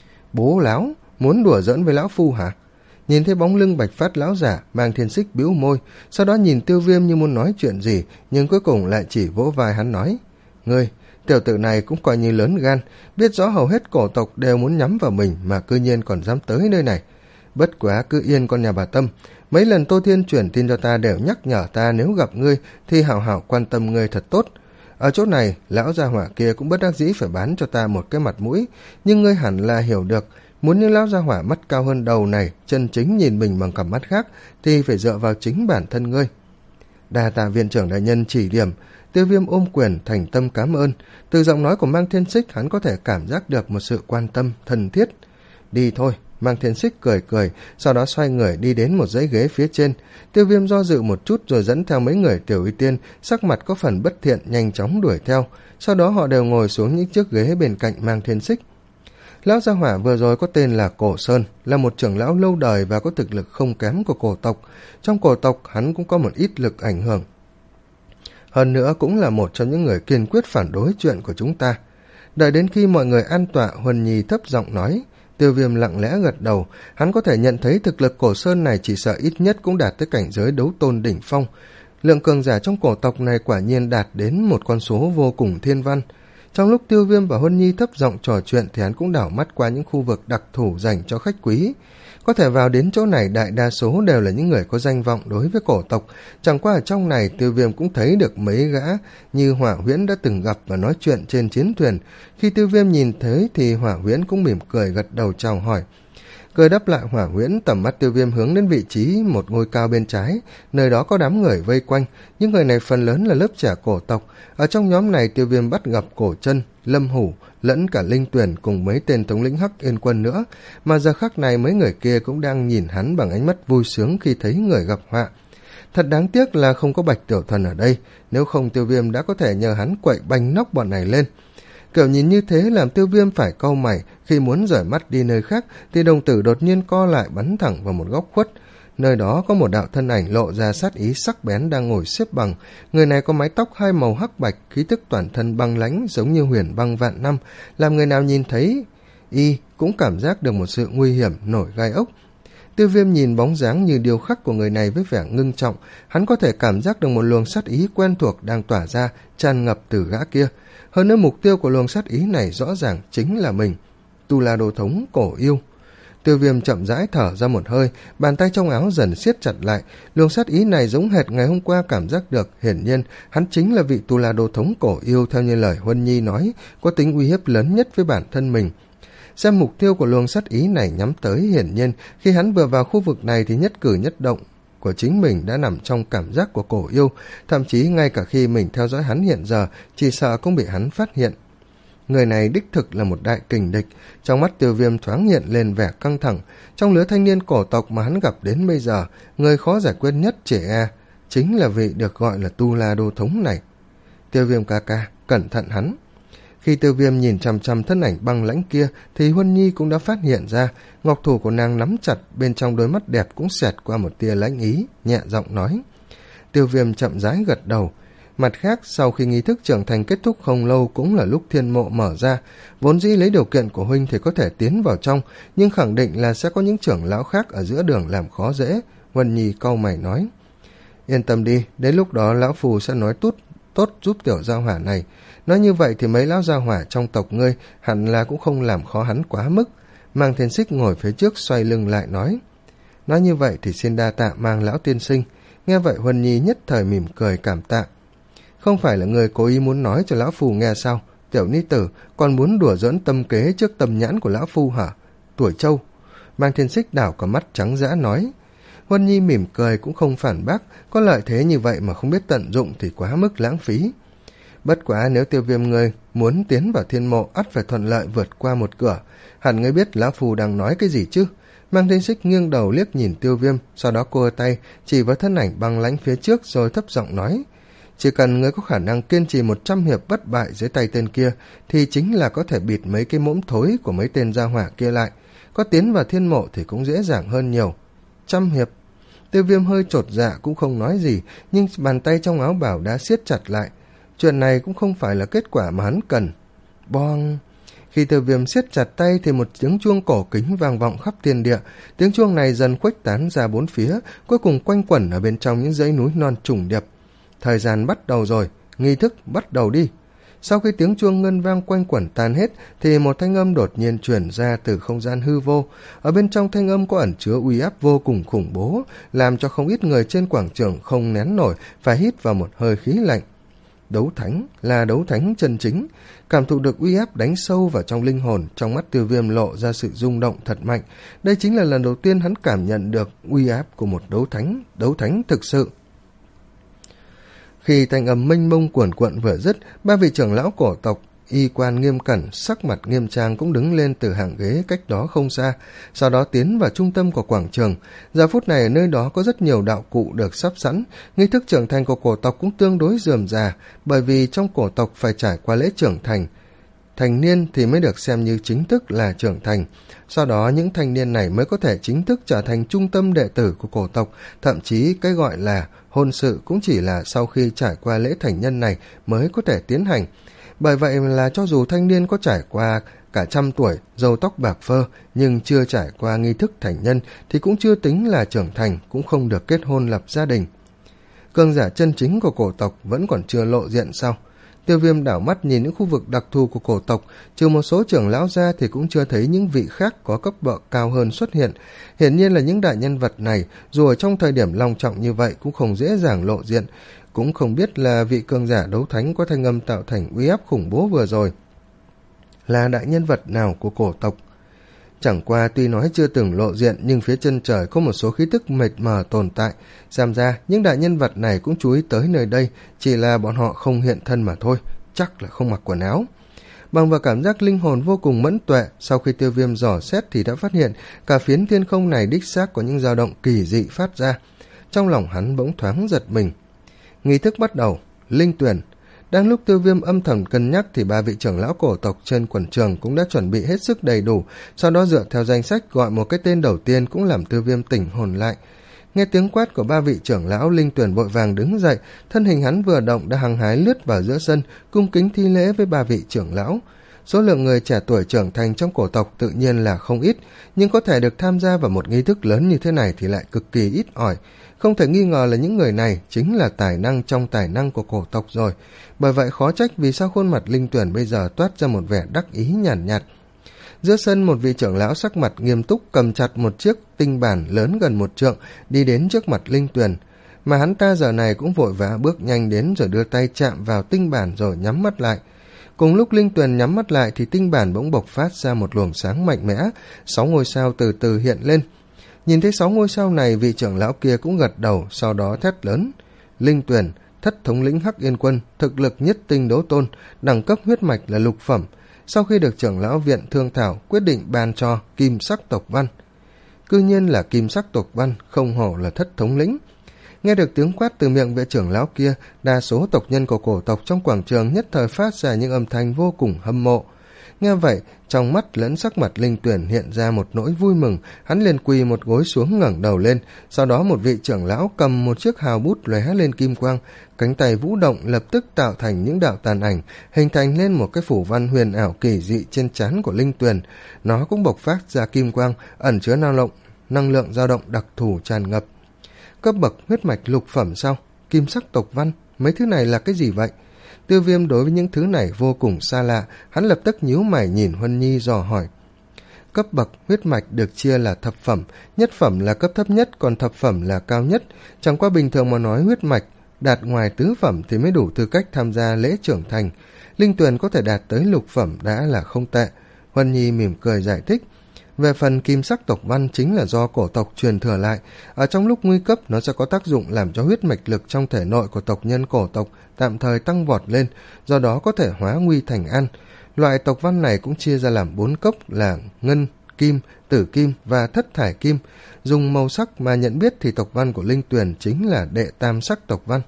Bố láo, muốn đùa giỡn với lão phu hả? Nhìn thấy bóng lưng bạch phát lão giả, Mang Thiên Xích bĩu môi, sau đó nhìn Tiêu Viêm như muốn nói chuyện gì, nhưng cuối cùng lại chỉ vỗ vai hắn nói. Ngươi, tiểu tử này cũng coi như lớn gan, biết rõ hầu hết cổ tộc đều muốn nhắm vào mình mà cư nhiên còn dám tới nơi này. Bất quá cứ yên con nhà bà Tâm, mấy lần Tô Thiên chuyển tin cho ta đều nhắc nhở ta nếu gặp ngươi thì hảo hảo quan tâm ngươi thật tốt. Ở chỗ này, lão gia hỏa kia cũng bất đắc dĩ phải bán cho ta một cái mặt mũi, nhưng ngươi hẳn là hiểu được, Muốn những lão gia hỏa mắt cao hơn đầu này chân chính nhìn mình bằng cặp mắt khác thì phải dựa vào chính bản thân ngươi. Đa tạ viện trưởng đại nhân chỉ điểm. Tiêu Viêm ôm quyền thành tâm cảm ơn. Từ giọng nói của Mang Thiên Xích hắn có thể cảm giác được một sự quan tâm thân thiết. Đi thôi. Mang Thiên Xích cười cười, sau đó xoay người đi đến một dãy ghế phía trên. Tiêu Viêm do dự một chút rồi dẫn theo mấy người Tiểu Y Tiên, sắc mặt có phần bất thiện nhanh chóng đuổi theo. Sau đó họ đều ngồi xuống những chiếc ghế bên cạnh Mang Thiên Xích. Lão gia hỏa vừa rồi có tên là Cổ Sơn, là một trưởng lão lâu đời và có thực lực không kém của cổ tộc. Trong cổ tộc hắn cũng có một ít lực ảnh hưởng. Hơn nữa cũng là một trong những người kiên quyết phản đối chuyện của chúng ta. Đợi đến khi mọi người an tọa, Huân Nhi thấp giọng nói. Tiêu Viêm lặng lẽ gật đầu, hắn có thể nhận thấy thực lực Cổ Sơn này chỉ sợ ít nhất cũng đạt tới cảnh giới đấu tôn đỉnh phong. Lượng cường giả trong cổ tộc này quả nhiên đạt đến một con số vô cùng thiên văn. Trong lúc Tiêu Viêm và Huân Nhi thấp giọng trò chuyện thì hắn cũng đảo mắt qua những khu vực đặc thù dành cho khách quý. Có thể vào đến chỗ này đại đa số đều là những người có danh vọng đối với cổ tộc. Chẳng qua ở trong này Tiêu Viêm cũng thấy được mấy gã như Hỏa Huyễn đã từng gặp và nói chuyện trên chiến thuyền. Khi Tiêu Viêm nhìn thấy thì Hỏa Huyễn cũng mỉm cười gật đầu chào hỏi. Cười đáp lại Hỏa Huyễn, tầm mắt Tiêu Viêm hướng đến vị trí một ngôi cao bên trái, nơi đó có đám người vây quanh. Những người này phần lớn là lớp trẻ cổ tộc. Ở trong nhóm này Tiêu Viêm bắt gặp Cổ Chân, Lâm Hủ, lẫn cả Linh Tuyển cùng mấy tên thống lĩnh Hắc Yên Quân nữa, mà giờ khắc này mấy người kia cũng đang nhìn hắn bằng ánh mắt vui sướng khi thấy người gặp họa. Thật đáng tiếc là không có Bạch Tiểu Thuần ở đây, nếu không Tiêu Viêm đã có thể nhờ hắn quậy banh nóc bọn này lên. Kiểu nhìn như thế làm Tiêu Viêm phải cau mày, khi muốn rời mắt đi nơi khác thì đồng tử đột nhiên co lại bắn thẳng vào một góc khuất. Nơi đó có một đạo thân ảnh lộ ra sát ý sắc bén đang ngồi xếp bằng. Người này có mái tóc hai màu hắc bạch, khí tức toàn thân băng lãnh giống như huyền băng vạn năm, làm người nào nhìn thấy y cũng cảm giác được một sự nguy hiểm nổi gai ốc. Tiêu Viêm nhìn bóng dáng như điêu khắc của người này với vẻ ngưng trọng, hắn có thể cảm giác được một luồng sát ý quen thuộc đang tỏa ra, tràn ngập từ gã kia. Hơn nữa mục tiêu của luồng sát ý này rõ ràng chính là mình, Tu La Đồ Thống Cổ Yêu. Tiêu Viêm chậm rãi thở ra một hơi, bàn tay trong áo dần siết chặt lại. Luồng sát ý này giống hệt ngày hôm qua cảm giác được, hiển nhiên hắn chính là vị Tu La Đô Thống Cổ Yêu theo như lời Huân Nhi nói, có tính uy hiếp lớn nhất với bản thân mình. Xem mục tiêu của luồng sát ý này nhắm tới, hiển nhiên khi hắn vừa vào khu vực này thì nhất cử nhất động của chính mình đã nằm trong cảm giác của Cổ Yêu, thậm chí ngay cả khi mình theo dõi hắn hiện giờ, chỉ sợ cũng bị hắn phát hiện. Người này đích thực là một đại kình địch. Trong mắt Tiêu Viêm thoáng hiện lên vẻ căng thẳng. Trong lứa thanh niên cổ tộc mà hắn gặp đến bây giờ, người khó giải quyết nhất chỉ e chính là vị được gọi là Tu La Đô Thống này. Tiêu Viêm ca ca, cẩn thận hắn. Khi Tiêu Viêm nhìn chằm chằm thân ảnh băng lãnh kia thì Huân Nhi cũng đã phát hiện ra. Ngọc thủ của nàng nắm chặt, bên trong đôi mắt đẹp cũng xẹt qua một tia lãnh ý, nhẹ giọng nói. Tiêu Viêm chậm rãi gật đầu. Mặt khác, sau khi nghi thức trưởng thành kết thúc không lâu cũng là lúc thiên mộ mở ra. Vốn dĩ lấy điều kiện của huynh thì có thể tiến vào trong, nhưng khẳng định là sẽ có những trưởng lão khác ở giữa đường làm khó dễ. Huân Nhi cau mày nói. Yên tâm đi, đến lúc đó lão phù sẽ nói tốt, tốt giúp tiểu gia hỏa này. Nói như vậy thì mấy lão gia hỏa trong tộc ngươi hẳn là cũng không làm khó hắn quá mức. Mang Thiên Xích ngồi phía trước xoay lưng lại nói. Nói như vậy thì xin đa tạ Mang lão tiên sinh. Nghe vậy Huân Nhi nhất thời mỉm cười cảm tạ. Không phải là người cố ý muốn nói cho lão phù nghe sao? Tiểu ni tử còn muốn đùa giỡn tâm kế trước tâm nhãn của lão phu hả? Tuổi trâu. Mang Thiên Xích đảo cả mắt trắng dã nói. Huân Nhi mỉm cười cũng không phản bác, có lợi thế như vậy mà không biết tận dụng thì quá mức lãng phí. Bất quá nếu Tiêu Viêm ngươi muốn tiến vào thiên mộ ắt phải thuận lợi vượt qua một cửa, hẳn ngươi biết lão phù đang nói cái gì chứ? Mang Thiên Xích nghiêng đầu liếc nhìn Tiêu Viêm, sau đó cô tay chỉ vào thân ảnh băng lãnh phía trước rồi thấp giọng nói. Chỉ cần ngươi có khả năng kiên trì một trăm hiệp bất bại dưới tay tên kia thì chính là có thể bịt mấy cái mõm thối của mấy tên gia hỏa kia lại. Có tiến vào thiên mộ thì cũng dễ dàng hơn nhiều. Trăm hiệp. Tiêu Viêm hơi chột dạ cũng không nói gì, nhưng bàn tay trong áo bảo đã siết chặt lại. Chuyện này cũng không phải là kết quả mà hắn cần. Bong. Khi Tiêu Viêm siết chặt tay thì một tiếng chuông cổ kính vang vọng khắp thiên địa. Tiếng chuông này dần khuếch tán ra bốn phía, cuối cùng quanh quẩn ở bên trong những dãy núi non trùng điệp. Thời gian bắt đầu rồi, nghi thức bắt đầu đi. Sau khi tiếng chuông ngân vang quanh quẩn tan hết thì một thanh âm đột nhiên truyền ra từ không gian hư vô. Ở bên trong thanh âm có ẩn chứa uy áp vô cùng khủng bố, làm cho không ít người trên quảng trường không nén nổi, phải hít vào một hơi khí lạnh. Đấu thánh là đấu thánh chân chính. Cảm thụ được uy áp đánh sâu vào trong linh hồn, trong mắt Tiêu Viêm lộ ra sự rung động thật mạnh. Đây chính là lần đầu tiên hắn cảm nhận được uy áp của một đấu thánh, đấu thánh thực sự. Khi thanh âm mênh mông cuồn cuộn vừa dứt, ba vị trưởng lão cổ tộc y quan nghiêm cẩn, sắc mặt nghiêm trang cũng đứng lên từ hàng ghế cách đó không xa, sau đó tiến vào trung tâm của quảng trường. Giờ phút này ở nơi đó có rất nhiều đạo cụ được sắp sẵn. Nghi thức trưởng thành của cổ tộc cũng tương đối rườm rà, bởi vì trong cổ tộc phải trải qua lễ trưởng thành thành niên thì mới được xem như chính thức là trưởng thành. Sau đó những thanh niên này mới có thể chính thức trở thành trung tâm đệ tử của cổ tộc, thậm chí cái gọi là hôn sự cũng chỉ là sau khi trải qua lễ thành nhân này mới có thể tiến hành. Bởi vậy là cho dù thanh niên có trải qua cả trăm tuổi, râu tóc bạc phơ, nhưng chưa trải qua nghi thức thành nhân thì cũng chưa tính là trưởng thành, cũng không được kết hôn lập gia đình. Cường giả chân chính của cổ tộc vẫn còn chưa lộ diện sao? Tiêu Viêm đảo mắt nhìn những khu vực đặc thù của cổ tộc, trừ một số trưởng lão ra thì cũng chưa thấy những vị khác có cấp bậc cao hơn xuất hiện. Hiển nhiên là những đại nhân vật này, dù ở trong thời điểm long trọng như vậy cũng không dễ dàng lộ diện, cũng không biết là vị cường giả đấu thánh có thanh âm tạo thành uy áp khủng bố vừa rồi là đại nhân vật nào của cổ tộc. Chẳng qua tuy nói chưa từng lộ diện, nhưng phía chân trời có một số khí tức mệt mờ tồn tại. Xem ra những đại nhân vật này cũng chú ý tới nơi đây, chỉ là bọn họ không hiện thân mà thôi, chắc là không mặc quần áo. Bằng vào cảm giác linh hồn vô cùng mẫn tuệ, sau khi Tiêu Viêm dò xét thì đã phát hiện cả phiến thiên không này đích xác có những dao động kỳ dị phát ra. Trong lòng hắn bỗng thoáng giật mình. Nghi thức bắt đầu. Linh tuyển. Đang lúc Tiêu Viêm âm thầm cân nhắc thì ba vị trưởng lão cổ tộc trên quần trường cũng đã chuẩn bị hết sức đầy đủ, sau đó dựa theo danh sách gọi một cái tên đầu tiên cũng làm Tiêu Viêm tỉnh hồn lại. Nghe tiếng quát của ba vị trưởng lão, Linh tuyển vội vàng đứng dậy, thân hình hắn vừa động đã hăng hái lướt vào giữa sân, cung kính thi lễ với ba vị trưởng lão. Số lượng người trẻ tuổi trưởng thành trong cổ tộc tự nhiên là không ít, nhưng có thể được tham gia vào một nghi thức lớn như thế này thì lại cực kỳ ít ỏi. Không thể nghi ngờ là những người này chính là tài năng trong tài năng của cổ tộc rồi. Bởi vậy khó trách vì sao khuôn mặt Linh tuyển bây giờ toát ra một vẻ đắc ý nhàn nhạt, nhạt. Giữa sân một vị trưởng lão sắc mặt nghiêm túc cầm chặt một chiếc tinh bản lớn gần một trượng đi đến trước mặt Linh tuyển. Mà hắn ta giờ này cũng vội vã bước nhanh đến rồi đưa tay chạm vào tinh bản rồi nhắm mắt lại. Cùng lúc Linh tuyển nhắm mắt lại thì tinh bản bỗng bộc phát ra một luồng sáng mạnh mẽ, sáu ngôi sao từ từ hiện lên. Nhìn thấy sáu ngôi sao này, vị trưởng lão kia cũng gật đầu, sau đó thét lớn. Linh tuyển, thất thống lĩnh Hắc Yên Quân, thực lực nhất tinh đấu tôn, đẳng cấp huyết mạch là lục phẩm. Sau khi được trưởng lão viện thương thảo, quyết định ban cho kim sắc tộc văn. Cư nhiên là kim sắc tộc văn, không hổ là thất thống lĩnh. Nghe được tiếng quát từ miệng vị trưởng lão kia, đa số tộc nhân của cổ tộc trong quảng trường nhất thời phát ra những âm thanh vô cùng hâm mộ. Nghe vậy, trong mắt lẫn sắc mặt Linh tuyển hiện ra một nỗi vui mừng, hắn liền quỳ một gối xuống ngẩng đầu lên, sau đó một vị trưởng lão cầm một chiếc hào bút lóe lên kim quang, cánh tay vũ động lập tức tạo thành những đạo tàn ảnh, hình thành lên một cái phủ văn huyền ảo kỳ dị trên trán của Linh tuyển. Nó cũng bộc phát ra kim quang, ẩn chứa năng lượng, năng lượng dao động đặc thù tràn ngập. Cấp bậc huyết mạch lục phẩm sao? Kim sắc tộc văn, mấy thứ này là cái gì vậy? Tiêu Viêm đối với những thứ này vô cùng xa lạ, hắn lập tức nhíu mày nhìn Huân Nhi dò hỏi. Cấp bậc huyết mạch được chia là thập phẩm, nhất phẩm là cấp thấp nhất, còn thập phẩm là cao nhất. Chẳng qua bình thường mà nói huyết mạch đạt ngoài tứ phẩm thì mới đủ tư cách tham gia lễ trưởng thành. Linh tuyển có thể đạt tới lục phẩm đã là không tệ. Huân Nhi mỉm cười giải thích. Về phần kim sắc tộc văn chính là do cổ tộc truyền thừa lại. Ở trong lúc nguy cấp nó sẽ có tác dụng làm cho huyết mạch lực trong thể nội của tộc nhân cổ tộc tạm thời tăng vọt lên, do đó có thể hóa nguy thành an. Loại tộc văn này cũng chia ra làm bốn cấp là ngân, kim, tử kim và thất thải kim. Dùng màu sắc mà nhận biết thì tộc văn của Linh tuyển chính là đệ tam sắc tộc văn.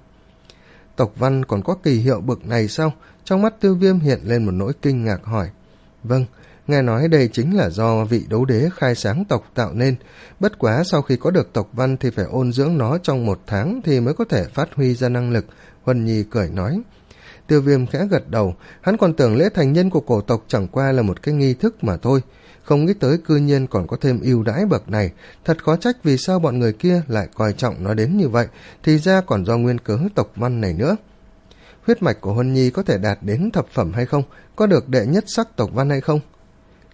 Tộc văn còn có kỳ hiệu bậc này sao? Trong mắt Tiêu Viêm hiện lên một nỗi kinh ngạc hỏi. Vâng, nghe nói đây chính là do vị đấu đế khai sáng tộc tạo nên. Bất quá sau khi có được tộc văn thì phải ôn dưỡng nó trong một tháng thì mới có thể phát huy ra năng lực. Huân Nhi cười nói. Tiêu Viêm khẽ gật đầu, hắn còn tưởng lễ thành nhân của cổ tộc chẳng qua là một cái nghi thức mà thôi, không nghĩ tới cư nhiên còn có thêm ưu đãi bậc này. Thật khó trách vì sao bọn người kia lại coi trọng nó đến như vậy, thì ra còn do nguyên cớ tộc văn này nữa. Huyết mạch của Huân Nhi có thể đạt đến thập phẩm hay không? Có được đệ nhất sắc tộc văn hay không?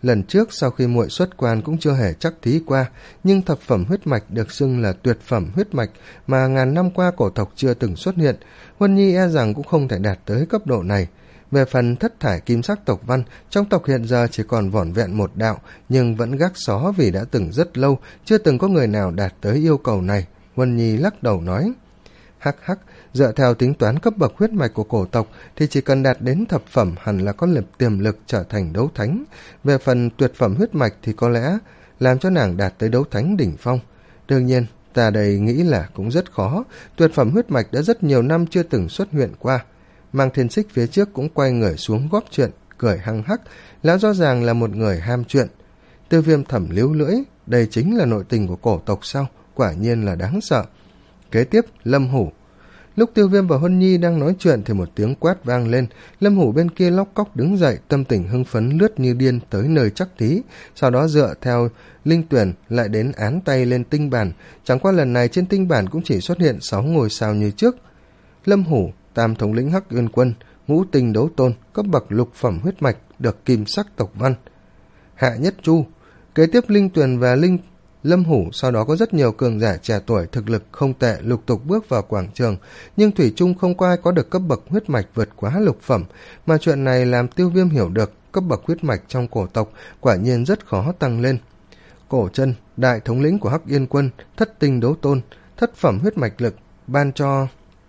lần trước sau khi muội xuất quan cũng chưa hề chắc thí qua, nhưng thập phẩm huyết mạch được xưng là tuyệt phẩm huyết mạch mà ngàn năm qua cổ tộc chưa từng xuất hiện. Huân Nhi e rằng cũng không thể đạt tới cấp độ này. Về phần thất thải kim sắc tộc văn, trong tộc hiện giờ chỉ còn vỏn vẹn một đạo, nhưng vẫn gác xó vì đã từng rất lâu, chưa từng có người nào đạt tới yêu cầu này. Huân Nhi lắc đầu nói, hắc hắc, dựa theo tính toán cấp bậc huyết mạch của cổ tộc thì chỉ cần đạt đến thập phẩm hẳn là có lực tiềm lực trở thành đấu thánh. Về phần tuyệt phẩm huyết mạch thì có lẽ làm cho nàng đạt tới đấu thánh đỉnh phong. Đương nhiên, ta đây nghĩ là cũng rất khó, tuyệt phẩm huyết mạch đã rất nhiều năm chưa từng xuất hiện qua. Mang Thiên Xích phía trước cũng quay người xuống góp chuyện, cười hăng hắc, lão rõ ràng là một người ham chuyện. Tiêu Viêm thẩm líu lưỡi, đây chính là nội tình của cổ tộc sao, quả nhiên là đáng sợ. Kế tiếp, Lâm Hủ. Lúc Tiêu Viêm và Huân Nhi đang nói chuyện thì một tiếng quát vang lên, Lâm Hủ bên kia lóc cóc đứng dậy, tâm tình hưng phấn lướt như điên tới nơi chắc thí, sau đó dựa theo linh tuyển lại đến án tay lên tinh bản, chẳng qua lần này trên tinh bản cũng chỉ xuất hiện sáu ngôi sao như trước. Lâm Hủ, tam thống lĩnh Hắc Uyên Quân, ngũ tinh đấu tôn, cấp bậc lục phẩm huyết mạch, được kim sắc tộc văn. Hạ Nhất Chu. Kế tiếp linh tuyển và linh Lâm Hủ, sau đó có rất nhiều cường giả trẻ tuổi thực lực không tệ lục tục bước vào quảng trường, nhưng thủy chung không có ai có được cấp bậc huyết mạch vượt quá lục phẩm, mà chuyện này làm Tiêu Viêm hiểu được cấp bậc huyết mạch trong cổ tộc quả nhiên rất khó tăng lên. Cổ Chân, đại thống lĩnh của Hắc Yên Quân, thất tinh đấu tôn, thất phẩm huyết mạch lực, ban cho...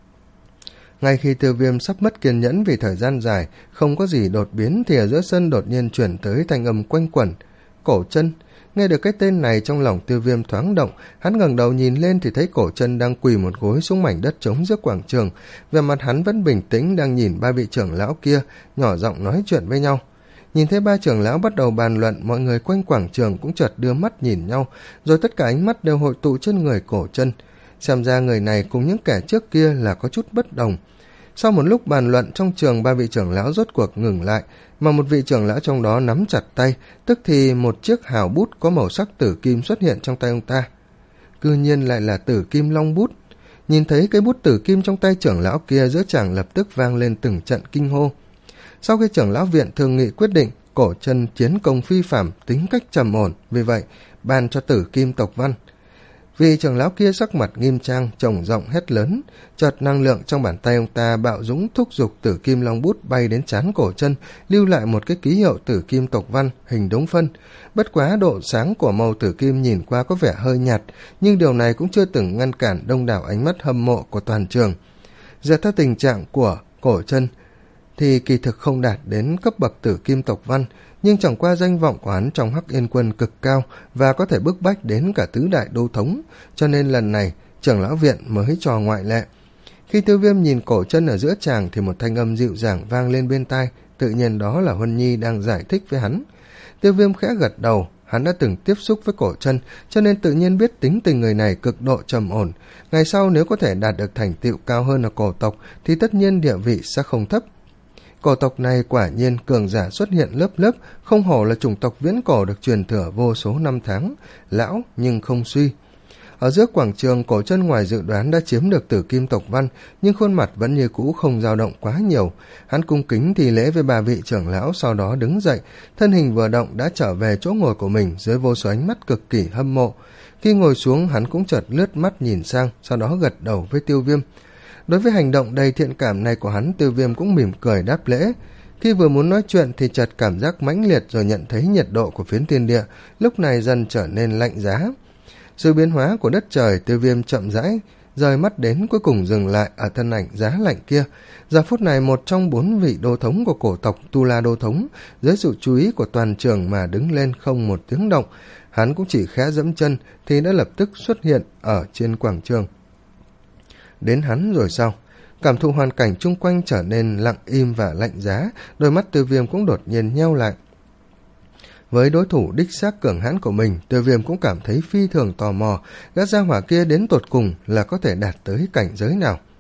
Ngay khi Tiêu Viêm sắp mất kiên nhẫn vì thời gian dài, không có gì đột biến thì ở giữa sân đột nhiên chuyển tới thanh âm quanh quẩn. Cổ Chân. Nghe được cái tên này trong lòng Tiêu Viêm thoáng động, hắn ngẩng đầu nhìn lên thì thấy Cổ Chân đang quỳ một gối xuống mảnh đất trống giữa quảng trường, về mặt hắn vẫn bình tĩnh đang nhìn ba vị trưởng lão kia, nhỏ giọng nói chuyện với nhau. Nhìn thấy ba trưởng lão bắt đầu bàn luận, mọi người quanh quảng trường cũng chợt đưa mắt nhìn nhau, rồi tất cả ánh mắt đều hội tụ trên người Cổ Chân. Xem ra người này cùng những kẻ trước kia là có chút bất đồng. Sau một lúc bàn luận trong trường, ba vị trưởng lão rốt cuộc ngừng lại, mà một vị trưởng lão trong đó nắm chặt tay, tức thì một chiếc hào bút có màu sắc tử kim xuất hiện trong tay ông ta. Cư nhiên lại là tử kim long bút. Nhìn thấy cái bút tử kim trong tay trưởng lão kia, giữa chàng lập tức vang lên từng trận kinh hô. Sau khi trưởng lão viện thương nghị quyết định, Cổ Chân chiến công phi phàm, tính cách trầm ổn, vì vậy ban cho tử kim tộc văn. Vì trưởng lão kia sắc mặt nghiêm trang, trầm giọng hét lớn, chợt năng lượng trong bàn tay ông ta bạo dũng thúc giục tử kim long bút bay đến trán Cổ Chân, lưu lại một cái ký hiệu tử kim tộc văn hình đống phân. Bất quá độ sáng của màu tử kim nhìn qua có vẻ hơi nhạt, nhưng điều này cũng chưa từng ngăn cản đông đảo ánh mắt hâm mộ của toàn trường. Giờ theo tình trạng của Cổ Chân thì kỳ thực không đạt đến cấp bậc tử kim tộc văn, nhưng chẳng qua danh vọng của hắn trong Hắc Yên Quân cực cao và có thể bức bách đến cả tứ đại đô thống, cho nên lần này trưởng lão viện mới cho ngoại lệ. Khi Tiêu Viêm nhìn Cổ Chân ở giữa tràng thì một thanh âm dịu dàng vang lên bên tai, tự nhiên đó là Huân Nhi đang giải thích với hắn. Tiêu Viêm khẽ gật đầu, hắn đã từng tiếp xúc với Cổ Chân, cho nên tự nhiên biết tính tình người này cực độ trầm ổn. Ngày sau nếu có thể đạt được thành tựu cao hơn ở cổ tộc thì tất nhiên địa vị sẽ không thấp. Cổ tộc này quả nhiên cường giả xuất hiện lớp lớp, không hổ là chủng tộc viễn cổ được truyền thừa vô số năm tháng, lão nhưng không suy. Ở giữa quảng trường, Cổ Chân ngoài dự đoán đã chiếm được tử kim tộc văn, nhưng khuôn mặt vẫn như cũ không dao động quá nhiều. Hắn cung kính thi lễ với ba vị trưởng lão, sau đó đứng dậy, thân hình vừa động đã trở về chỗ ngồi của mình dưới vô số ánh mắt cực kỳ hâm mộ. Khi ngồi xuống, hắn cũng chợt lướt mắt nhìn sang, sau đó gật đầu với Tiêu Viêm. Đối với hành động đầy thiện cảm này của hắn, Tiêu Viêm cũng mỉm cười đáp lễ. Khi vừa muốn nói chuyện thì chợt cảm giác mãnh liệt, rồi nhận thấy nhiệt độ của phiến thiên địa lúc này dần trở nên lạnh giá. Sự biến hóa của đất trời, Tiêu Viêm chậm rãi rời mắt đến, cuối cùng dừng lại ở thân ảnh giá lạnh kia. Giờ phút này một trong bốn vị đô thống của cổ tộc Tu La Đô Thống, dưới sự chú ý của toàn trường mà đứng lên không một tiếng động. Hắn cũng chỉ khẽ dẫm chân thì đã lập tức xuất hiện ở trên quảng trường. Đến hắn rồi sao? Cảm thụ hoàn cảnh chung quanh trở nên lặng im và lạnh giá, đôi mắt Tiêu Viêm cũng đột nhiên nheo lại. Với đối thủ đích xác cường hãn của mình, Tiêu Viêm cũng cảm thấy phi thường tò mò, gã gia hỏa kia đến tột cùng là có thể đạt tới cảnh giới nào.